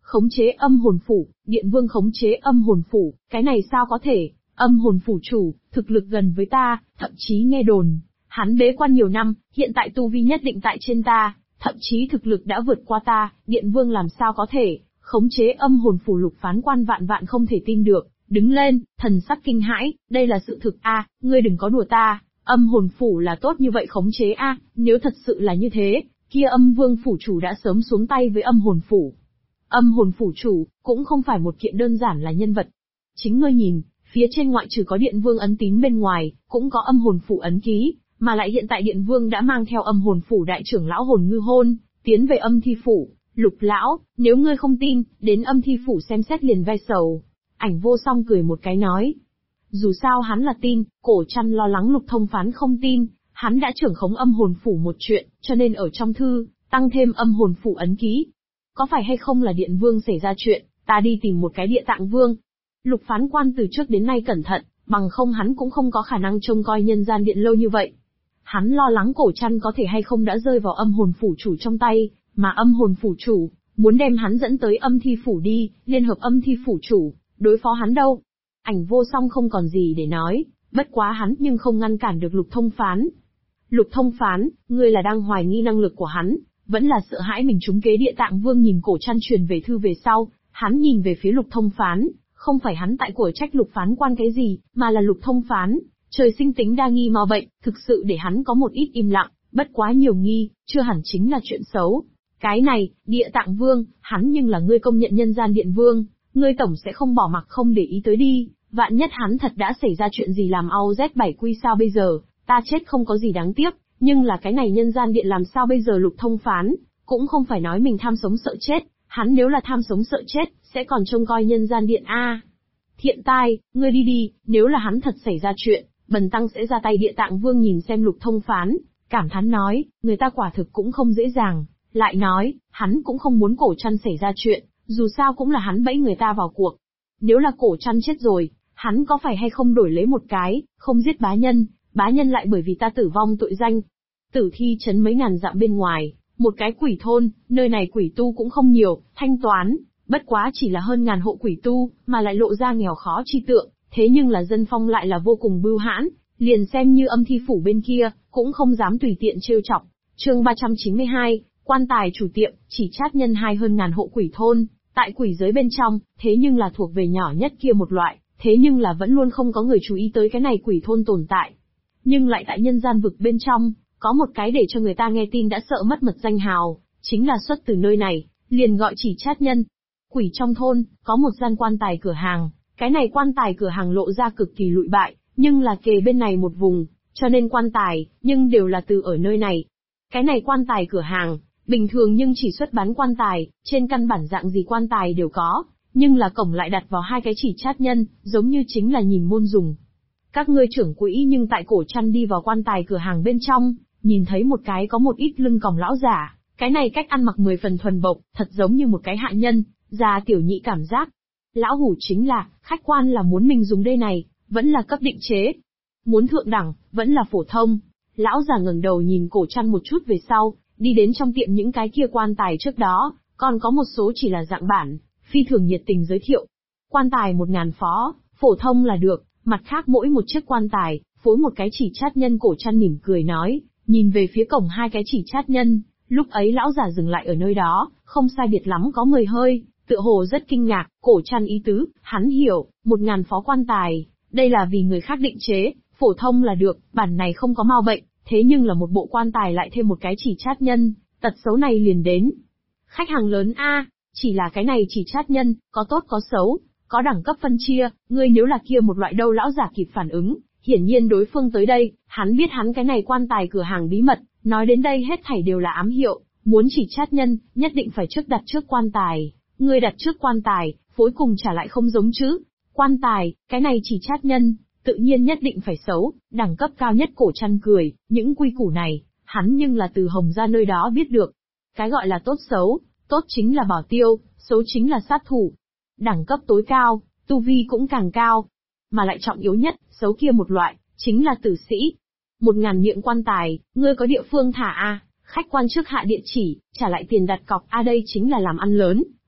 [SPEAKER 2] Khống chế âm hồn phủ, Điện Vương khống chế âm hồn phủ, cái này sao có thể? Âm hồn phủ chủ, thực lực gần với ta, thậm chí nghe đồn, hắn bế quan nhiều năm, hiện tại tu vi nhất định tại trên ta, thậm chí thực lực đã vượt qua ta, Điện Vương làm sao có thể khống chế âm hồn phủ? Lục Phán Quan vạn vạn không thể tin được, đứng lên, thần sắc kinh hãi, đây là sự thực a, ngươi đừng có đùa ta, âm hồn phủ là tốt như vậy khống chế a, nếu thật sự là như thế, kia Âm Vương phủ chủ đã sớm xuống tay với âm hồn phủ. Âm hồn phủ chủ, cũng không phải một kiện đơn giản là nhân vật. Chính ngươi nhìn, phía trên ngoại trừ có Điện Vương ấn tín bên ngoài, cũng có âm hồn phủ ấn ký, mà lại hiện tại Điện Vương đã mang theo âm hồn phủ đại trưởng lão Hồn Ngư Hôn, tiến về âm thi phủ. Lục lão, nếu ngươi không tin, đến âm thi phủ xem xét liền vai sầu. Ảnh Vô Song cười một cái nói. Dù sao hắn là tin, Cổ Trăn lo lắng Lục Thông Phán không tin, hắn đã trưởng khống âm hồn phủ một chuyện, cho nên ở trong thư, tăng thêm âm hồn phủ ấn ký. Có phải hay không là Điện Vương xảy ra chuyện, ta đi tìm một cái Địa Tạng Vương. Lục Phán Quan từ trước đến nay cẩn thận, bằng không hắn cũng không có khả năng trông coi nhân gian điện lâu như vậy. Hắn lo lắng Cổ Trăn có thể hay không đã rơi vào âm hồn phủ chủ trong tay, mà âm hồn phủ chủ muốn đem hắn dẫn tới âm thi phủ đi, liên hợp âm thi phủ chủ, đối phó hắn đâu. Ảnh Vô Song không còn gì để nói, bất quá hắn nhưng không ngăn cản được Lục Thông Phán. Lục Thông Phán, ngươi là đang hoài nghi năng lực của hắn, vẫn là sợ hãi mình trúng kế Địa Tạng Vương? Nhìn Cổ Trăn truyền về thư về sau, hắn nhìn về phía Lục Thông Phán, không phải hắn tại của trách Lục Phán Quan cái gì, mà là Lục Thông Phán, trời sinh tính đa nghi mau bệnh, thực sự để hắn có một ít im lặng, bất quá nhiều nghi, chưa hẳn chính là chuyện xấu. Cái này, Địa Tạng Vương, hắn nhưng là ngươi công nhận nhân gian điện vương, ngươi tổng sẽ không bỏ mặc không để ý tới đi, vạn nhất hắn thật đã xảy ra chuyện gì làm ao Z7 quy sao bây giờ, ta chết không có gì đáng tiếc, nhưng là cái này nhân gian điện làm sao bây giờ? Lục Thông Phán, cũng không phải nói mình tham sống sợ chết, hắn nếu là tham sống sợ chết, sẽ còn trông coi nhân gian điện a. Thiện tai, ngươi đi đi, nếu là hắn thật xảy ra chuyện, bần tăng sẽ ra tay. Địa Tạng Vương nhìn xem Lục Thông Phán, cảm thán nói, người ta quả thực cũng không dễ dàng, lại nói, hắn cũng không muốn Cổ Trăn xảy ra chuyện, dù sao cũng là hắn bẫy người ta vào cuộc. Nếu là Cổ Trăn chết rồi, hắn có phải hay không đổi lấy một cái, không giết bá nhân lại bởi vì ta tử vong tội danh. Tử Thi trấn mấy ngàn dặm bên ngoài, một cái quỷ thôn, nơi này quỷ tu cũng không nhiều, thanh toán, bất quá chỉ là hơn ngàn hộ quỷ tu, mà lại lộ ra nghèo khó chi tượng, thế nhưng là dân phong lại là vô cùng bưu hãn, liền xem như âm thi phủ bên kia, cũng không dám tùy tiện trêu chọc. Chương 392, quan tài chủ tiệm, chỉ chát nhân hai hơn ngàn hộ quỷ thôn, tại quỷ giới bên trong, thế nhưng là thuộc về nhỏ nhất kia một loại, thế nhưng là vẫn luôn không có người chú ý tới cái này quỷ thôn tồn tại. Nhưng lại tại nhân gian vực bên trong, có một cái để cho người ta nghe tin đã sợ mất mật danh hào, chính là xuất từ nơi này, liền gọi chỉ chát nhân. Quỷ trong thôn, có một gian quan tài cửa hàng, cái này quan tài cửa hàng lộ ra cực kỳ lụi bại, nhưng là kề bên này một vùng, cho nên quan tài, nhưng đều là từ ở nơi này. Cái này quan tài cửa hàng, bình thường nhưng chỉ xuất bán quan tài, trên căn bản dạng gì quan tài đều có, nhưng là cổng lại đặt vào hai cái chỉ chát nhân, giống như chính là nhìn môn dùng. Các ngươi trưởng quỹ nhưng tại Cổ Trăn đi vào quan tài cửa hàng bên trong, nhìn thấy một cái có một ít lưng còng lão giả, cái này cách ăn mặc 10 phần thuần bộc, thật giống như một cái hạ nhân, già tiểu nhị cảm giác. Lão hủ chính là, khách quan là muốn mình dùng đây này, vẫn là cấp định chế. Muốn thượng đẳng, vẫn là phổ thông. Lão già ngẩng đầu nhìn Cổ Trăn một chút về sau, đi đến trong tiệm những cái kia quan tài trước đó, còn có một số chỉ là dạng bản, phi thường nhiệt tình giới thiệu. Quan tài 1000 phó, phổ thông là được, mặt khác mỗi một chiếc quan tài, phối một cái chỉ chát nhân. Cổ Trăn mỉm cười nói, nhìn về phía cổng hai cái chỉ chát nhân, lúc ấy lão già dừng lại ở nơi đó, không sai biệt lắm có 10 hơi, tựa hồ rất kinh ngạc. Cổ Trăn ý tứ, hắn hiểu, 1000 phó quan tài, đây là vì người khác định chế, phổ thông là được, bản này không có mau bệnh, thế nhưng là một bộ quan tài lại thêm một cái chỉ chát nhân, tật xấu này liền đến. Khách hàng lớn a, chỉ là cái này chỉ chát nhân, có tốt có xấu, có đẳng cấp phân chia, ngươi nếu là kia một loại đâu? Lão giả kịp phản ứng, hiển nhiên đối phương tới đây, hắn biết hắn cái này quan tài cửa hàng bí mật, nói đến đây hết thảy đều là ám hiệu, muốn chỉ chát nhân, nhất định phải trước đặt trước quan tài, ngươi đặt trước quan tài, phối cùng trả lại không giống chứ. Quan tài, cái này chỉ chát nhân, tự nhiên nhất định phải xấu, đẳng cấp cao nhất. Cổ Trăn cười, những quy củ này, hắn nhưng là từ Hồng gia nơi đó biết được. Cái gọi là tốt xấu, tốt chính là bảo tiêu, xấu chính là sát thủ. Đẳng cấp tối cao, tu vi cũng càng cao. Mà lại trọng yếu nhất, xấu kia một loại, chính là tử sĩ. 1000 miệng quan tài, ngươi có địa phương thả a, khách quan trước hạ địa chỉ, trả lại tiền đặt cọc a, đây chính là làm ăn lớn.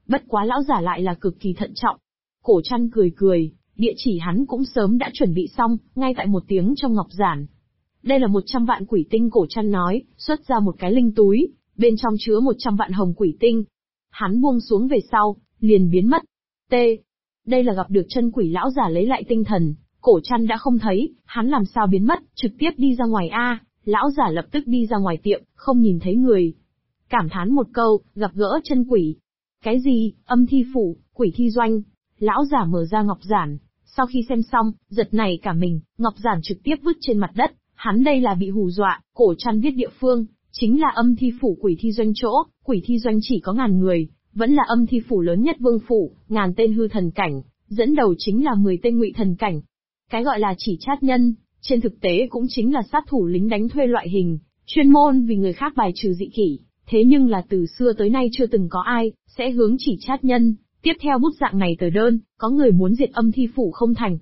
[SPEAKER 2] Bất quá lão giả lại là cực kỳ thận trọng. Cổ Trăn cười cười, địa chỉ hắn cũng sớm đã chuẩn bị xong, ngay tại một tiếng trong ngọc giản. Đây là 100 vạn quỷ tinh, Cổ Trăn nói, xuất ra một cái linh túi, bên trong chứa 100 vạn hồng quỷ tinh. Hắn buông xuống về sau, liền biến mất. T. Đây là gặp được chân quỷ, lão giả lấy lại tinh thần, Cổ Trăn đã không thấy, hắn làm sao biến mất, trực tiếp đi ra ngoài a. Lão giả lập tức đi ra ngoài tiệm, không nhìn thấy người. Cảm thán một câu, gặp gỡ chân quỷ. Cái gì, âm thi phủ, quỷ thi doanh. Lão giả mở ra ngọc giản, sau khi xem xong, giật nảy cả mình, ngọc giản trực tiếp vứt trên mặt đất, hắn đây là bị hù dọa. Cổ Trăn viết địa phương, chính là âm thi phủ quỷ thi doanh chỗ, quỷ thi doanh chỉ có 1000 người, vẫn là âm thi phủ lớn nhất vương phủ, 1000 tên hư thần cảnh, dẫn đầu chính là 10 tên ngụy thần cảnh. Cái gọi là chỉ chát nhân, trên thực tế cũng chính là sát thủ lính đánh thuê loại hình, chuyên môn vì người khác bài trừ dị kỷ, thế nhưng là từ xưa tới nay chưa từng có ai sẽ hướng chỉ chát nhân. Tiếp theo bút dạng này tờ đơn, có người muốn diệt âm thi phủ không thành.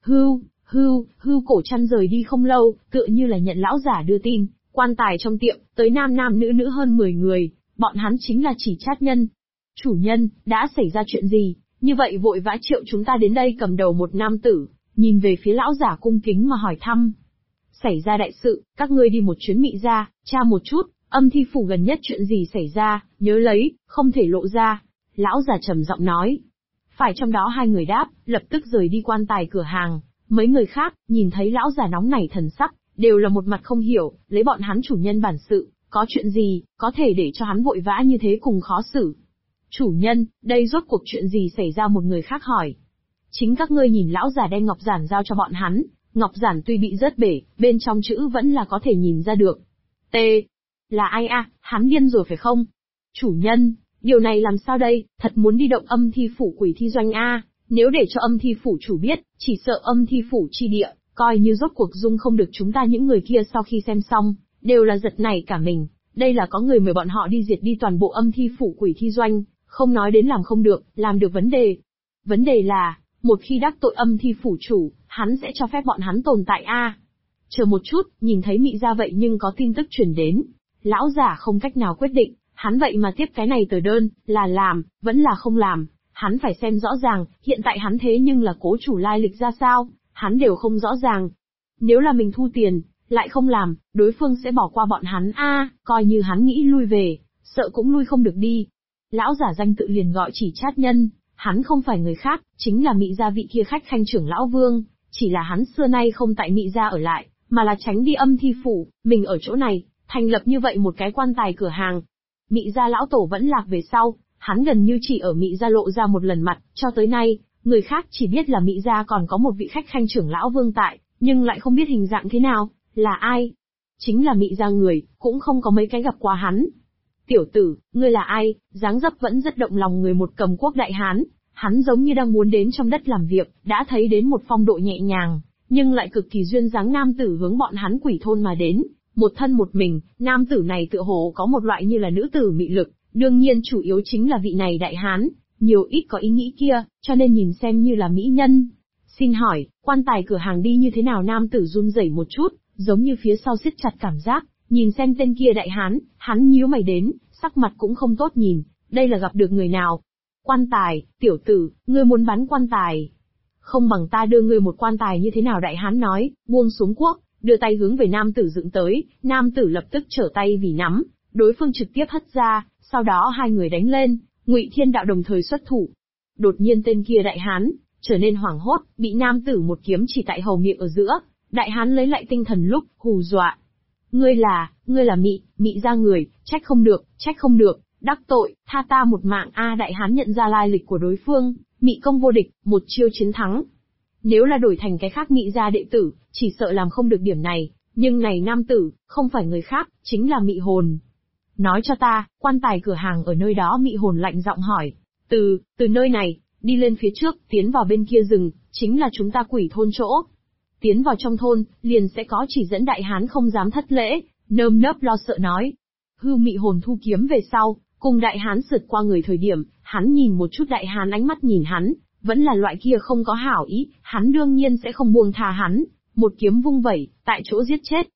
[SPEAKER 2] Cổ Trăn rời đi không lâu, tựa như là nhận lão giả đưa tin, quan tài trong tiệm, tới nam nam nữ nữ hơn 10 người, bọn hắn chính là chỉ chát nhân. Chủ nhân, đã xảy ra chuyện gì, như vậy vội vã triệu chúng ta đến đây? Cầm đầu một nam tử, nhìn về phía lão giả cung kính mà hỏi thăm. Xảy ra đại sự, các ngươi đi một chuyến Mị gia, tra một chút, âm thi phủ gần nhất chuyện gì xảy ra, nhớ lấy, không thể lộ ra. Lão giả trầm giọng nói. Phải, trong đó 2 người đáp, lập tức rời đi quan tài cửa hàng. Mấy người khác, nhìn thấy lão giả nóng nảy thần sắc, đều là một mặt không hiểu, lấy bọn hắn chủ nhân bản sự, có chuyện gì, có thể để cho hắn vội vã như thế cùng khó xử. Chủ nhân, đây rốt cuộc chuyện gì xảy ra? Một người khác hỏi. Chính các ngươi nhìn. Lão giả đem ngọc giản giao cho bọn hắn, ngọc giản tuy bị rớt bể, bên trong chữ vẫn là có thể nhìn ra được. T. Là ai a? Hắn điên rồi phải không? Chủ nhân, điều này làm sao đây, thật muốn đi động âm thi phủ quỷ thi doanh a. Nếu để cho âm thi phủ chủ biết, chỉ sợ âm thi phủ chi địa, coi như rốt cuộc dung không được chúng ta. Những người kia sau khi xem xong, đều là giật nảy cả mình. Đây là có người mời bọn họ đi diệt đi toàn bộ âm thi phủ quỷ thi doanh, không nói đến làm không được, làm được vấn đề. Vấn đề là, một khi đắc tội âm thi phủ chủ, hắn sẽ cho phép bọn hắn tồn tại a. Chờ một chút, nhìn thấy Mị gia vậy nhưng có tin tức truyền đến. Lão giả không cách nào quyết định, hắn vậy mà tiếp cái này tờ đơn, là làm, vẫn là không làm. Hắn phải xem rõ ràng, hiện tại hắn thế nhưng là cố chủ lai lịch ra sao, hắn đều không rõ ràng. Nếu là mình thu tiền, lại không làm, đối phương sẽ bỏ qua bọn hắn a. Coi như hắn nghĩ lui về, sợ cũng lui không được đi. Lão giả danh tự liền gọi chỉ chát nhân, hắn không phải người khác, chính là Mị gia vị kia khách khanh trưởng lão Vương, chỉ là hắn xưa nay không tại Mị gia ở lại, mà là tránh đi âm thi phủ, mình ở chỗ này, thành lập như vậy một cái quan tài cửa hàng. Mị gia lão tổ vẫn lạc về sau, hắn gần như chỉ ở Mị gia lộ ra một lần mặt, cho tới nay, người khác chỉ biết là Mị gia còn có một vị khách khanh trưởng lão Vương tại, nhưng lại không biết hình dạng thế nào, là ai. Chính là Mị gia người, cũng không có mấy cái gặp qua hắn. Tiểu tử, ngươi là ai? Dáng dấp vẫn rất động lòng người. Một cầm quốc đại hán, hắn giống như đang muốn đến trong đất làm việc, đã thấy đến một phong độ nhẹ nhàng, nhưng lại cực kỳ duyên dáng nam tử hướng bọn hắn quỷ thôn mà đến. Một thân một mình, nam tử này tựa hồ có một loại như là nữ tử mị lực, đương nhiên chủ yếu chính là vị này đại hán, nhiều ít có ý nghĩ kia, cho nên nhìn xem như là mỹ nhân. Xin hỏi, quan tài cửa hàng đi như thế nào? Nam tử run rẩy một chút, giống như phía sau siết chặt cảm giác, nhìn xem tên kia đại hán, hắn nhíu mày đến, sắc mặt cũng không tốt nhìn, đây là gặp được người nào? Quan tài, tiểu tử, ngươi muốn bán quan tài? Không bằng ta đưa ngươi một quan tài như thế nào? Đại hán nói, buông xuống cuốc, đưa tay hướng về nam tử dựng tới, nam tử lập tức trở tay vì nắm, đối phương trực tiếp hất ra, sau đó 2 người đánh lên, Ngụy Thiên Đạo đồng thời xuất thủ. Đột nhiên tên kia đại hán trở nên hoảng hốt, bị nam tử một kiếm chỉ tại hầu miệng ở giữa, đại hán lấy lại tinh thần lúc, hù dọa. Ngươi là Mị gia người, trách không được, đắc tội, tha ta một mạng a. Đại hán nhận ra lai lịch của đối phương, Mị công vô địch, một chiêu chiến thắng. Nếu là đổi thành cái khác Mị gia đệ tử, chỉ sợ làm không được điểm này, nhưng này nam tử, không phải người khác, chính là Mị hồn. Nói cho ta, quan tài cửa hàng ở nơi đó? Mị hồn lạnh giọng hỏi. Từ nơi này, đi lên phía trước, tiến vào bên kia rừng, chính là chúng ta quỷ thôn chỗ. Tiến vào trong thôn, liền sẽ có chỉ dẫn. Đại hán không dám thất lễ, nơm nớp lo sợ nói. Mị hồn thu kiếm về sau, cùng đại hán sượt qua người thời điểm, hắn nhìn một chút đại hán, ánh mắt nhìn hắn, vẫn là loại kia không có hảo ý, hắn đương nhiên sẽ không buông tha hắn, một kiếm vung vẩy, tại chỗ giết chết.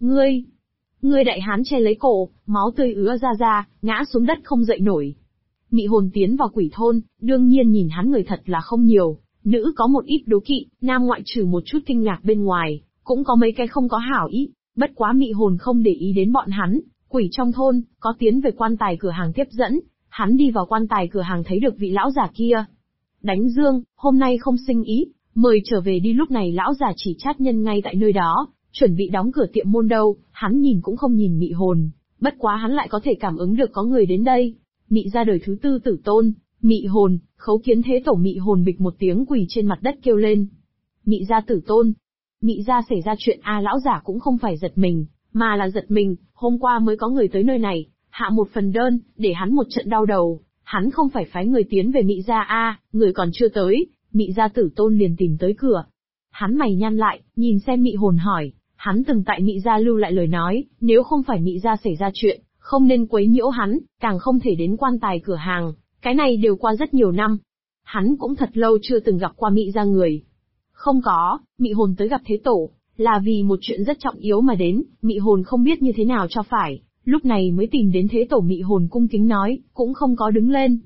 [SPEAKER 2] Ngươi đại hán che lấy cổ, máu tươi ứa ra, ngã xuống đất không dậy nổi. Mị hồn tiến vào quỷ thôn, đương nhiên nhìn hắn người thật là không nhiều, nữ có một ít đố kỵ, nam ngoại trừ một chút kinh ngạc bên ngoài, cũng có mấy cái không có hảo ý, bất quá mị hồn không để ý đến bọn hắn, quỷ trong thôn, có tiến về quan tài cửa hàng tiếp dẫn, hắn đi vào quan tài cửa hàng thấy được vị lão già kia. Đánh Dương, hôm nay không sinh ý, mời trở về đi. Lúc này lão già chỉ chát nhân ngay tại nơi đó, chuẩn bị đóng cửa tiệm môn đâu, hắn nhìn cũng không nhìn mị hồn, bất quá hắn lại có thể cảm ứng được có người đến đây. Mị ra đời thứ tư tử tôn, mị hồn, khấu kiến thế tổ. Mị hồn bịch một tiếng quỳ trên mặt đất kêu lên. Mị ra tử tôn. Mị ra xảy ra chuyện lão giả cũng không phải giật mình, mà là giật mình, hôm qua mới có người tới nơi này, hạ một phần đơn, để hắn một trận đau đầu, hắn không phải phái người tiến về Mị gia người còn chưa tới, Mị gia tử tôn liền tìm tới cửa. Hắn mày nhăn lại, nhìn xem Mị hồn hỏi, hắn từng tại Mị gia lưu lại lời nói, nếu không phải Mị gia xảy ra chuyện, không nên quấy nhiễu hắn, càng không thể đến quan tài cửa hàng, cái này đều qua rất nhiều năm. Hắn cũng thật lâu chưa từng gặp qua Mị gia người. Không có, Mị hồn tới gặp thế tổ, là vì một chuyện rất trọng yếu mà đến, Mị hồn không biết như thế nào cho phải, lúc này mới tìm đến thế tổ. Mị hồn cung kính nói, cũng không có đứng lên.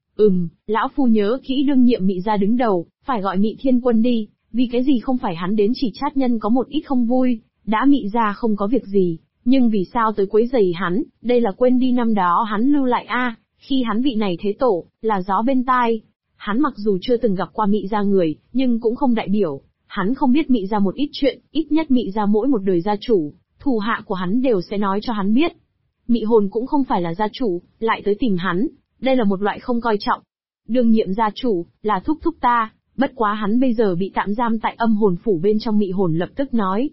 [SPEAKER 2] Lão phu nhớ kỹ đương nhiệm Mị gia đứng đầu, phải gọi Mị Thiên Quân đi, vì cái gì không phải hắn đến chỉ chát nhân có một ít không vui, đã Mị gia không có việc gì, nhưng vì sao tới quấy rầy hắn, đây là quên đi năm đó hắn lưu lại khi hắn vị này thế tổ, là gió bên tai. Hắn mặc dù chưa từng gặp qua Mị gia người, nhưng cũng không đại biểu, hắn không biết Mị gia một ít chuyện, ít nhất Mị gia mỗi một đời gia chủ, thủ hạ của hắn đều sẽ nói cho hắn biết. Mị hồn cũng không phải là gia chủ, lại tới tìm hắn, đây là một loại không coi trọng. Đương nhiệm gia chủ, là thúc thúc ta, bất quá hắn bây giờ bị tạm giam tại âm hồn phủ bên trong. Mị hồn lập tức nói.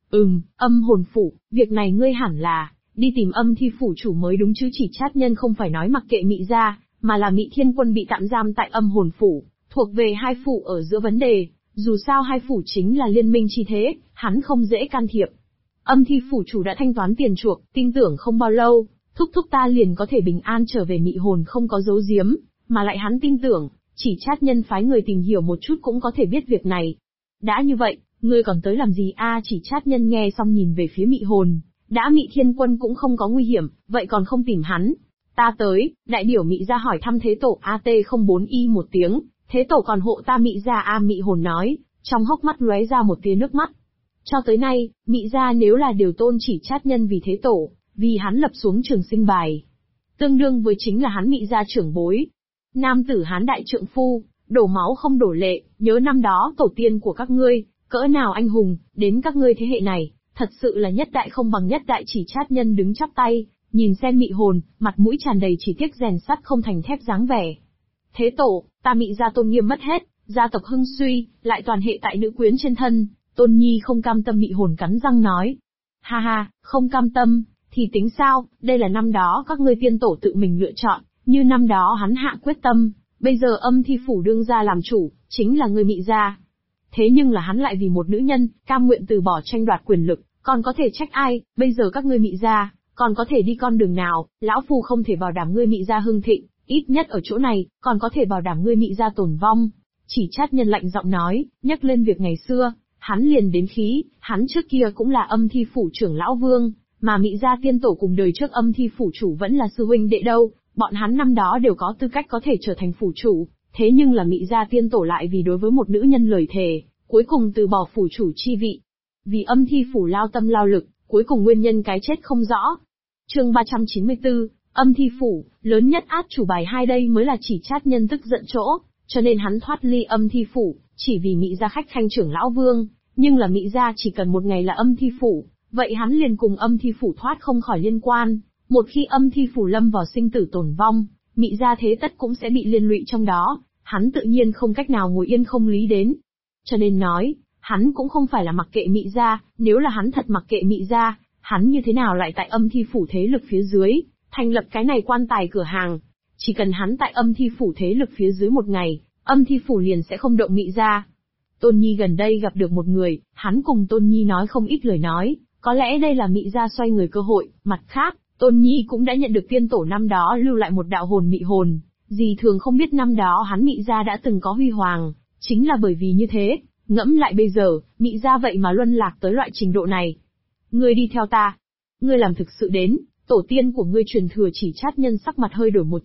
[SPEAKER 2] Âm hồn phủ, việc này ngươi hẳn là, đi tìm âm thi phủ chủ mới đúng chứ. Chỉ chát nhân không phải nói mặc kệ Mị gia, mà là Mị Thiên Quân bị tạm giam tại âm hồn phủ, thuộc về hai phủ ở giữa vấn đề, dù sao hai phủ chính là liên minh chi thế, hắn không dễ can thiệp. Âm thi phủ chủ đã thanh toán tiền chuộc, tin tưởng không bao lâu, thúc thúc ta liền có thể bình an trở về. Mị hồn không có giấu giếm, mà lại hắn tin tưởng, chỉ chát nhân phái người tìm hiểu một chút cũng có thể biết việc này. Đã như vậy, ngươi còn tới làm gì Chỉ chát nhân nghe xong nhìn về phía Mị hồn, đã Mị Thiên Quân cũng không có nguy hiểm, vậy còn không tìm hắn. Ta tới, đại biểu Mị gia hỏi thăm thế tổ AT04Y một tiếng, thế tổ còn hộ ta Mị gia Mị hồn nói, trong hốc mắt lóe ra một tia nước mắt. Cho tới nay, Mị gia nếu là điều tôn chỉ chát nhân vì thế tổ, vì hắn lập xuống trường sinh bài. Tương đương với chính là hắn Mị gia trưởng bối. Nam tử hán đại trượng phu, đổ máu không đổ lệ, nhớ năm đó tổ tiên của các ngươi, cỡ nào anh hùng, đến các ngươi thế hệ này, thật sự là nhất đại không bằng nhất đại. Chỉ chát nhân đứng chắp tay, nhìn xem Mị hồn, mặt mũi tràn đầy chỉ tiếc rèn sắt không thành thép dáng vẻ. Thế tổ, ta Mị gia tôn nghiêm mất hết, gia tộc hưng suy, lại toàn hệ tại nữ quyến trên thân. Tôn Nhi không cam tâm. Mị hồn cắn răng nói. Ha ha, không cam tâm, thì tính sao, đây là năm đó các ngươi tiên tổ tự mình lựa chọn, như năm đó hắn hạ quyết tâm, bây giờ âm thi phủ đương gia làm chủ, chính là người Mị gia. Thế nhưng là hắn lại vì một nữ nhân, cam nguyện từ bỏ tranh đoạt quyền lực, còn có thể trách ai, bây giờ các ngươi Mị gia, còn có thể đi con đường nào, lão phu không thể bảo đảm ngươi Mị gia hưng thịnh, ít nhất ở chỗ này, còn có thể bảo đảm ngươi Mị gia tổn vong. Chỉ chát nhân lạnh giọng nói, nhắc lên việc ngày xưa. Hắn liền đến khí, hắn trước kia cũng là âm thi phủ trưởng lão vương, mà Mị gia tiên tổ cùng đời trước âm thi phủ chủ vẫn là sư huynh đệ đâu, bọn hắn năm đó đều có tư cách có thể trở thành phủ chủ, thế nhưng là Mị gia tiên tổ lại vì đối với một nữ nhân lời thề, cuối cùng từ bỏ phủ chủ chi vị. Vì âm thi phủ lao tâm lao lực, cuối cùng nguyên nhân cái chết không rõ. Chương 394, âm thi phủ, lớn nhất át chủ bài hai đây mới là chỉ chát nhân tức giận chỗ, cho nên hắn thoát ly âm thi phủ, chỉ vì Mị gia khách khanh trưởng lão vương, nhưng là Mị gia chỉ cần một ngày là âm thi phủ, vậy hắn liền cùng âm thi phủ thoát không khỏi liên quan. Một khi âm thi phủ lâm vào sinh tử tổn vong, Mị gia thế tất cũng sẽ bị liên lụy trong đó, hắn tự nhiên không cách nào ngồi yên không lý đến. Cho nên nói, hắn cũng không phải là mặc kệ Mị gia, nếu là hắn thật mặc kệ Mị gia, hắn như thế nào lại tại âm thi phủ thế lực phía dưới, thành lập cái này quan tài cửa hàng. Chỉ cần hắn tại âm thi phủ thế lực phía dưới một ngày, âm thi phủ liền sẽ không động Mị gia. Tôn Nhi gần đây gặp được một người, hắn cùng Tôn Nhi nói không ít lời nói, có lẽ đây là Mị gia xoay người cơ hội. Mặt khác, Tôn Nhi cũng đã nhận được tiên tổ năm đó lưu lại một đạo hồn Mị hồn, gì thường không biết năm đó hắn Mị gia đã từng có huy hoàng, chính là bởi vì như thế, ngẫm lại bây giờ, Mị gia vậy mà luân lạc tới loại trình độ này. Ngươi đi theo ta, ngươi làm thực sự đến, tổ tiên của ngươi truyền thừa. Chỉ chát nhân sắc mặt hơi đổi một chút,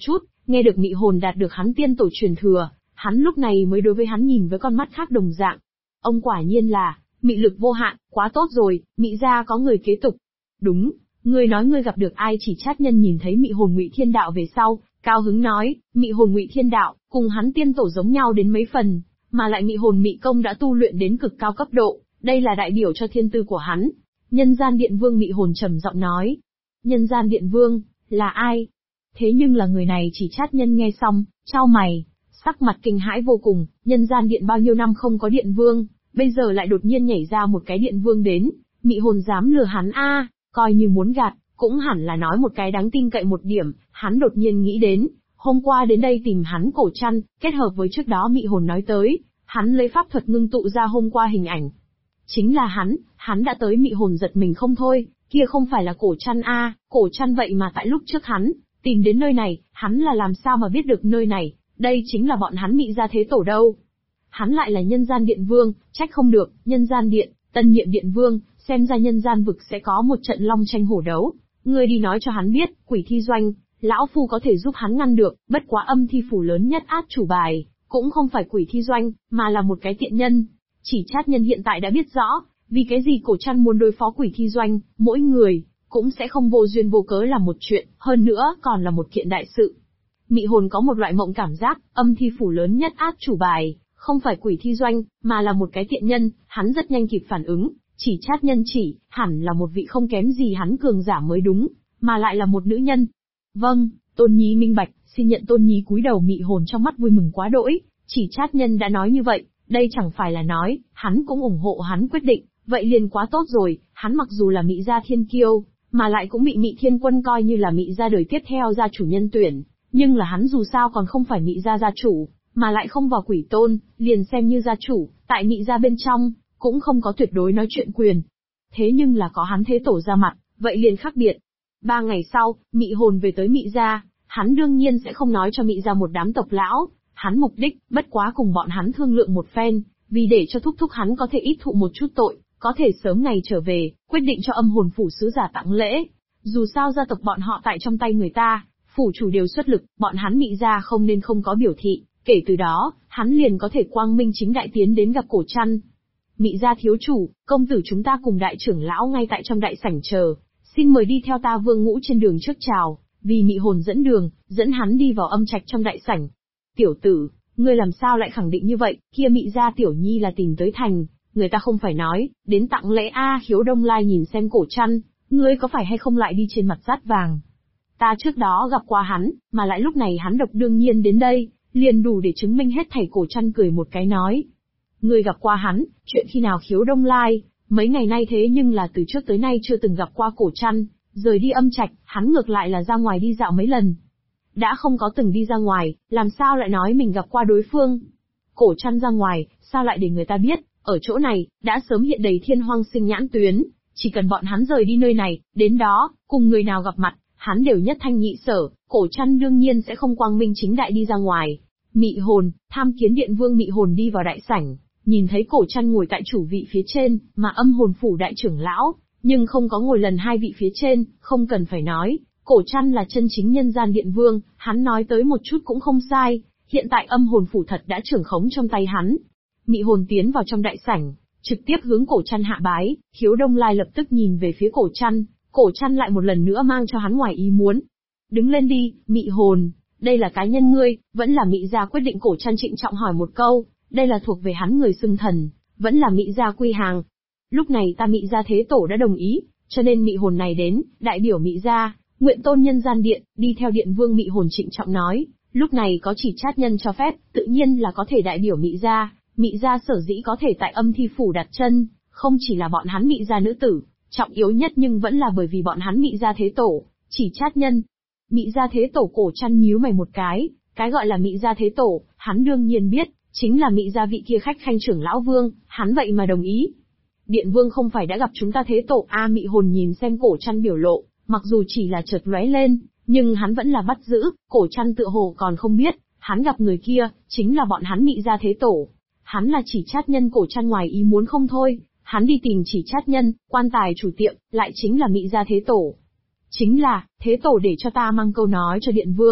[SPEAKER 2] Nghe được Mị Hồn đạt được hắn tiên tổ truyền thừa, hắn lúc này mới đối với hắn nhìn với con mắt khác đồng dạng. Ông quả nhiên là mị lực vô hạn, quá tốt rồi, Mị gia có người kế tục. Đúng, ngươi nói ngươi gặp được ai? Chỉ Chát Nhân nhìn thấy Mị Hồn Ngụy Thiên Đạo về sau, cao hứng nói, Mị Hồn Ngụy Thiên Đạo cùng hắn tiên tổ giống nhau đến mấy phần, mà lại Mị Hồn Mị Công đã tu luyện đến cực cao cấp độ, đây là đại biểu cho thiên tư của hắn. Nhân Gian Điện Vương Mị Hồn trầm giọng nói. Nhân Gian Điện Vương, là ai? Thế nhưng là người này? Chỉ Chát Nhân nghe xong, chau mày, sắc mặt kinh hãi vô cùng, Nhân Gian Điện bao nhiêu năm không có điện vương, bây giờ lại đột nhiên nhảy ra một cái điện vương đến, Mị Hồn dám lừa hắn a, coi như muốn gạt, cũng hẳn là nói một cái đáng tin cậy một điểm. Hắn đột nhiên nghĩ đến, hôm qua đến đây tìm hắn Cổ Trăn, kết hợp với trước đó Mị Hồn nói tới, hắn lấy pháp thuật ngưng tụ ra hôm qua hình ảnh. Chính là hắn đã tới. Mị Hồn giật mình không thôi, kia không phải là Cổ Trăn a, Cổ Trăn vậy mà tại lúc trước hắn tìm đến nơi này, hắn là làm sao mà biết được nơi này, đây chính là bọn hắn Mị gia thế tổ đâu. Hắn lại là Nhân Gian Điện Vương, trách không được, Nhân Gian Điện, tân nhiệm Điện Vương, xem ra Nhân Gian vực sẽ có một trận long tranh hổ đấu. Ngươi đi nói cho hắn biết, Quỷ Thi Doanh, lão phu có thể giúp hắn ngăn được, bất quá Âm Thi Phủ lớn nhất át chủ bài, cũng không phải Quỷ Thi Doanh, mà là một cái tiện nhân. Chỉ Chát Nhân hiện tại đã biết rõ, vì cái gì Cổ Trăn muốn đối phó Quỷ Thi Doanh, mỗi người cũng sẽ không vô duyên vô cớ làm một chuyện, hơn nữa còn là một kiện đại sự. Mị Hồn có một loại mộng cảm giác, Âm Thi Phủ lớn nhất át chủ bài, không phải Quỷ Thi Doanh, mà là một cái tiện nhân. Hắn rất nhanh kịp phản ứng, Chỉ Chát Nhân hẳn là một vị không kém gì hắn cường giả mới đúng, mà lại là một nữ nhân. Vâng, Tôn Nhi minh bạch, xin nhận. Tôn Nhi cúi đầu. Mị Hồn trong mắt vui mừng quá đỗi, Chỉ Chát Nhân đã nói như vậy, đây chẳng phải là nói, hắn cũng ủng hộ hắn quyết định, vậy liền quá tốt rồi. Hắn mặc dù là Mị gia thiên kiêu, mà lại cũng bị Mị Thiên Quân coi như là Mị gia đời tiếp theo gia chủ nhân tuyển, nhưng là hắn dù sao còn không phải Mị gia gia chủ, mà lại không vào Quỷ Tôn, liền xem như gia chủ, tại Mị gia bên trong, cũng không có tuyệt đối nói chuyện quyền. Thế nhưng là có hắn thế tổ ra mặt, vậy liền khác biệt. 3 ngày sau, Mị Hồn về tới Mị gia, hắn đương nhiên sẽ không nói cho Mị gia một đám tộc lão, hắn mục đích, bất quá cùng bọn hắn thương lượng một phen, vì để cho thúc hắn có thể ít thụ một chút tội, có thể sớm ngày trở về, quyết định cho Âm Hồn Phủ sứ giả tặng lễ. Dù sao gia tộc bọn họ tại trong tay người ta, phủ chủ đều xuất lực, bọn hắn Mị gia không nên không có biểu thị, kể từ đó, hắn liền có thể quang minh chính đại tiến đến gặp Cổ Trăn. Mị gia thiếu chủ, công tử chúng ta cùng đại trưởng lão ngay tại trong đại sảnh chờ, xin mời đi theo ta. Vương Ngũ trên đường trước chào, vì Mị Hồn dẫn đường, dẫn hắn đi vào âm trạch trong đại sảnh. Tiểu tử, ngươi làm sao lại khẳng định như vậy? Kia Mị gia tiểu nhi là tìm tới thành, người ta không phải nói, đến tặng lễ a. Khiếu Đông Lai nhìn xem Cổ Trăn, ngươi có phải hay không lại đi trên mặt dát vàng? Ta trước đó gặp qua hắn, mà lại lúc này hắn độc đương nhiên đến đây, liền đủ để chứng minh hết thảy. Cổ Trăn cười một cái nói. Ngươi gặp qua hắn, chuyện khi nào? Khiếu Đông Lai, mấy ngày nay thế nhưng là từ trước tới nay chưa từng gặp qua Cổ Trăn, rời đi âm trạch, hắn ngược lại là ra ngoài đi dạo mấy lần. Đã không có từng đi ra ngoài, làm sao lại nói mình gặp qua đối phương? Cổ Trăn ra ngoài, sao lại để người ta biết, ở chỗ này, đã sớm hiện đầy thiên hoang sinh nhãn tuyến, chỉ cần bọn hắn rời đi nơi này, đến đó, cùng người nào gặp mặt, hắn đều nhất thanh nhị sở. Cổ Trăn đương nhiên sẽ không quang minh chính đại đi ra ngoài. Mị Hồn, tham kiến điện vương. Mị Hồn đi vào đại sảnh, nhìn thấy Cổ Trăn ngồi tại chủ vị phía trên, mà Âm Hồn Phủ đại trưởng lão, nhưng không có ngồi lần 2 vị phía trên. Không cần phải nói, Cổ Trăn là chân chính Nhân Gian Điện Vương, hắn nói tới một chút cũng không sai, hiện tại Âm Hồn Phủ thật đã trưởng khống trong tay hắn. Mị Hồn tiến vào trong đại sảnh, trực tiếp hướng Cổ Trăn hạ bái. Khiếu Đông Lai lập tức nhìn về phía Cổ Trăn, Cổ Trăn lại một lần nữa mang cho hắn ngoài ý muốn. Đứng lên đi, Mị Hồn, đây là cá nhân ngươi, vẫn là Mị gia quyết định? Cổ Trăn trịnh trọng hỏi một câu, đây là thuộc về hắn người xưng thần, vẫn là Mị gia quy hàng. Lúc này ta Mị gia thế tổ đã đồng ý, cho nên Mị Hồn này đến, đại biểu Mị gia, nguyện tôn Nhân Gian Điện, đi theo Điện Vương. Mị Hồn trịnh trọng nói, lúc này có Chỉ Chát Nhân cho phép, tự nhiên là có thể đại biểu Mị gia. Mị gia sở dĩ có thể tại Âm Thi Phủ đặt chân, không chỉ là bọn hắn Mị gia nữ tử, trọng yếu nhất nhưng vẫn là bởi vì bọn hắn Mị gia thế tổ, Chỉ Chát Nhân. Mị gia thế tổ? Cổ Trăn nhíu mày một cái gọi là Mị gia thế tổ, hắn đương nhiên biết, chính là Mị gia vị kia khách khanh trưởng lão vương, hắn vậy mà đồng ý. Điện Vương không phải đã gặp chúng ta thế tổ a? Mị Hồn nhìn xem Cổ Trăn biểu lộ, mặc dù chỉ là chợt lóe lên, nhưng hắn vẫn là bắt giữ. Cổ Trăn tựa hồ còn không biết, hắn gặp người kia, chính là bọn hắn Mị gia thế tổ. Hắn là Chỉ Chát Nhân. Cổ Trăn ngoài ý muốn không thôi, hắn đi tìm Chỉ Chát Nhân, quan tài chủ tiệm, lại chính là Mị gia thế tổ. Chính là, thế tổ để cho ta mang câu nói cho Điện Vương,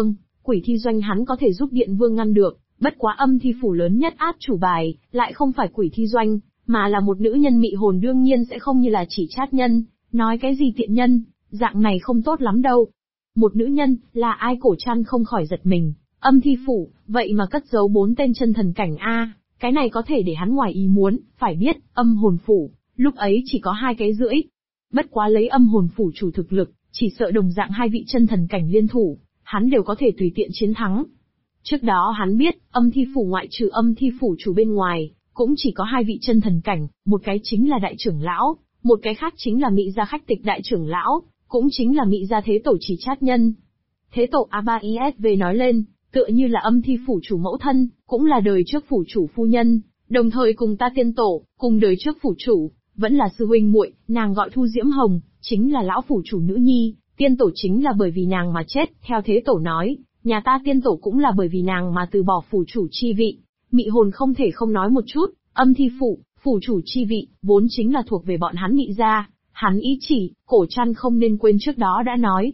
[SPEAKER 2] Quỷ thi doanh hắn có thể giúp Điện Vương ngăn được, bất quá âm thi phủ lớn nhất át chủ bài, lại không phải quỷ thi doanh, mà là một nữ nhân mị hồn, đương nhiên sẽ không như là chỉ chát nhân, nói cái gì tiện nhân, dạng này không tốt lắm đâu. Một nữ nhân, là ai? Cổ Trăn không khỏi giật mình, âm thi phủ, vậy mà cất giấu 4 tên chân thần cảnh a, cái này có thể để hắn ngoài ý muốn, phải biết, âm hồn phủ, lúc ấy chỉ có 2 cái rưỡi. Bất quá lấy âm hồn phủ chủ thực lực, chỉ sợ đồng dạng 2 vị chân thần cảnh liên thủ, hắn đều có thể tùy tiện chiến thắng. Trước đó hắn biết, âm thi phủ ngoại trừ âm thi phủ chủ bên ngoài, cũng chỉ có 2 vị chân thần cảnh, một cái chính là đại trưởng lão, một cái khác chính là Mị gia khách tịch đại trưởng lão, cũng chính là Mị gia thế tổ Chỉ Chát Nhân. Thế tổ A3ISV nói lên, tựa như là âm thi phủ chủ mẫu thân, cũng là đời trước phủ chủ phu nhân, đồng thời cùng ta tiên tổ, cùng đời trước phủ chủ, vẫn là sư huynh muội, nàng gọi Thu Diễm Hồng, chính là lão phủ chủ nữ nhi, tiên tổ chính là bởi vì nàng mà chết, theo thế tổ nói, nhà ta tiên tổ cũng là bởi vì nàng mà từ bỏ phủ chủ chi vị. Mị hồn không thể không nói một chút, âm thi phủ chủ chi vị, vốn chính là thuộc về bọn hắn Mị gia, hắn ý chỉ, Cổ Trăn không nên quên trước đó đã nói.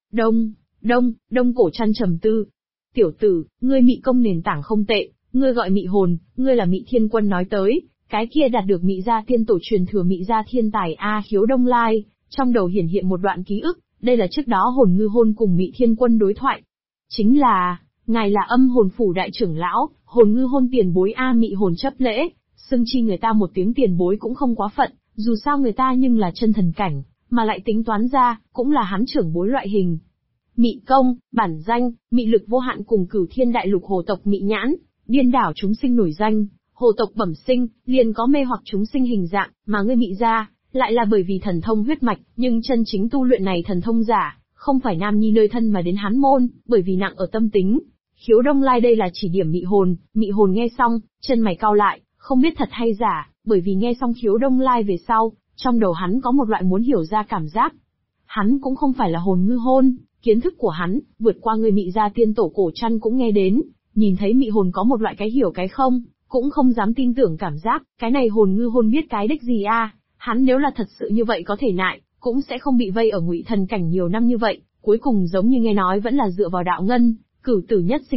[SPEAKER 2] Đông Cổ Trăn trầm tư. Tiểu tử, ngươi mị công nền tảng không tệ, ngươi gọi mị hồn, ngươi là Mị Thiên Quân nói tới, cái kia đạt được Mị gia tiên tổ truyền thừa Mị gia thiên tài A Khiếu Đông Lai, trong đầu hiển hiện một đoạn ký ức, đây là trước đó Hồn Ngư Hôn cùng Mị Thiên Quân đối thoại. Chính là, ngài là âm hồn phủ đại trưởng lão, Hồn Ngư Hôn tiền bối A. Mị hồn chấp lễ, xưng chi người ta một tiếng tiền bối cũng không quá phận, dù sao người ta nhưng là chân thần cảnh, mà lại tính toán ra, cũng là hắn trưởng bối loại hình. Mị công, bản danh, mị lực vô hạn cùng Cửu Thiên đại lục hồ tộc Mị Nhãn, điên đảo chúng sinh nổi danh, hồ tộc bẩm sinh, liền có mê hoặc chúng sinh hình dạng, mà ngươi Mị gia lại là bởi vì thần thông huyết mạch, nhưng chân chính tu luyện này thần thông giả, không phải nam nhi nơi thân mà đến hắn môn, bởi vì nặng ở tâm tính. Khiếu Đông Lai đây là chỉ điểm Mị hồn nghe xong, chân mày cau lại, không biết thật hay giả, bởi vì nghe xong Khiếu Đông Lai về sau, trong đầu hắn có một loại muốn hiểu ra cảm giác. Hắn cũng không phải là Hồn Ngư Hôn, kiến thức của hắn, vượt qua người Mị gia tiên tổ Cổ Trăn cũng nghe đến, nhìn thấy Mị hồn có một loại cái hiểu cái không, cũng không dám tin tưởng cảm giác, cái này Hồn Ngư Hôn biết cái đích gì a? Hắn nếu là thật sự như vậy có thể nại, cũng sẽ không bị vây ở Ngụy thần cảnh nhiều năm như vậy, cuối cùng giống như nghe nói vẫn là dựa vào đạo ngân, cửu tử nhất sinh.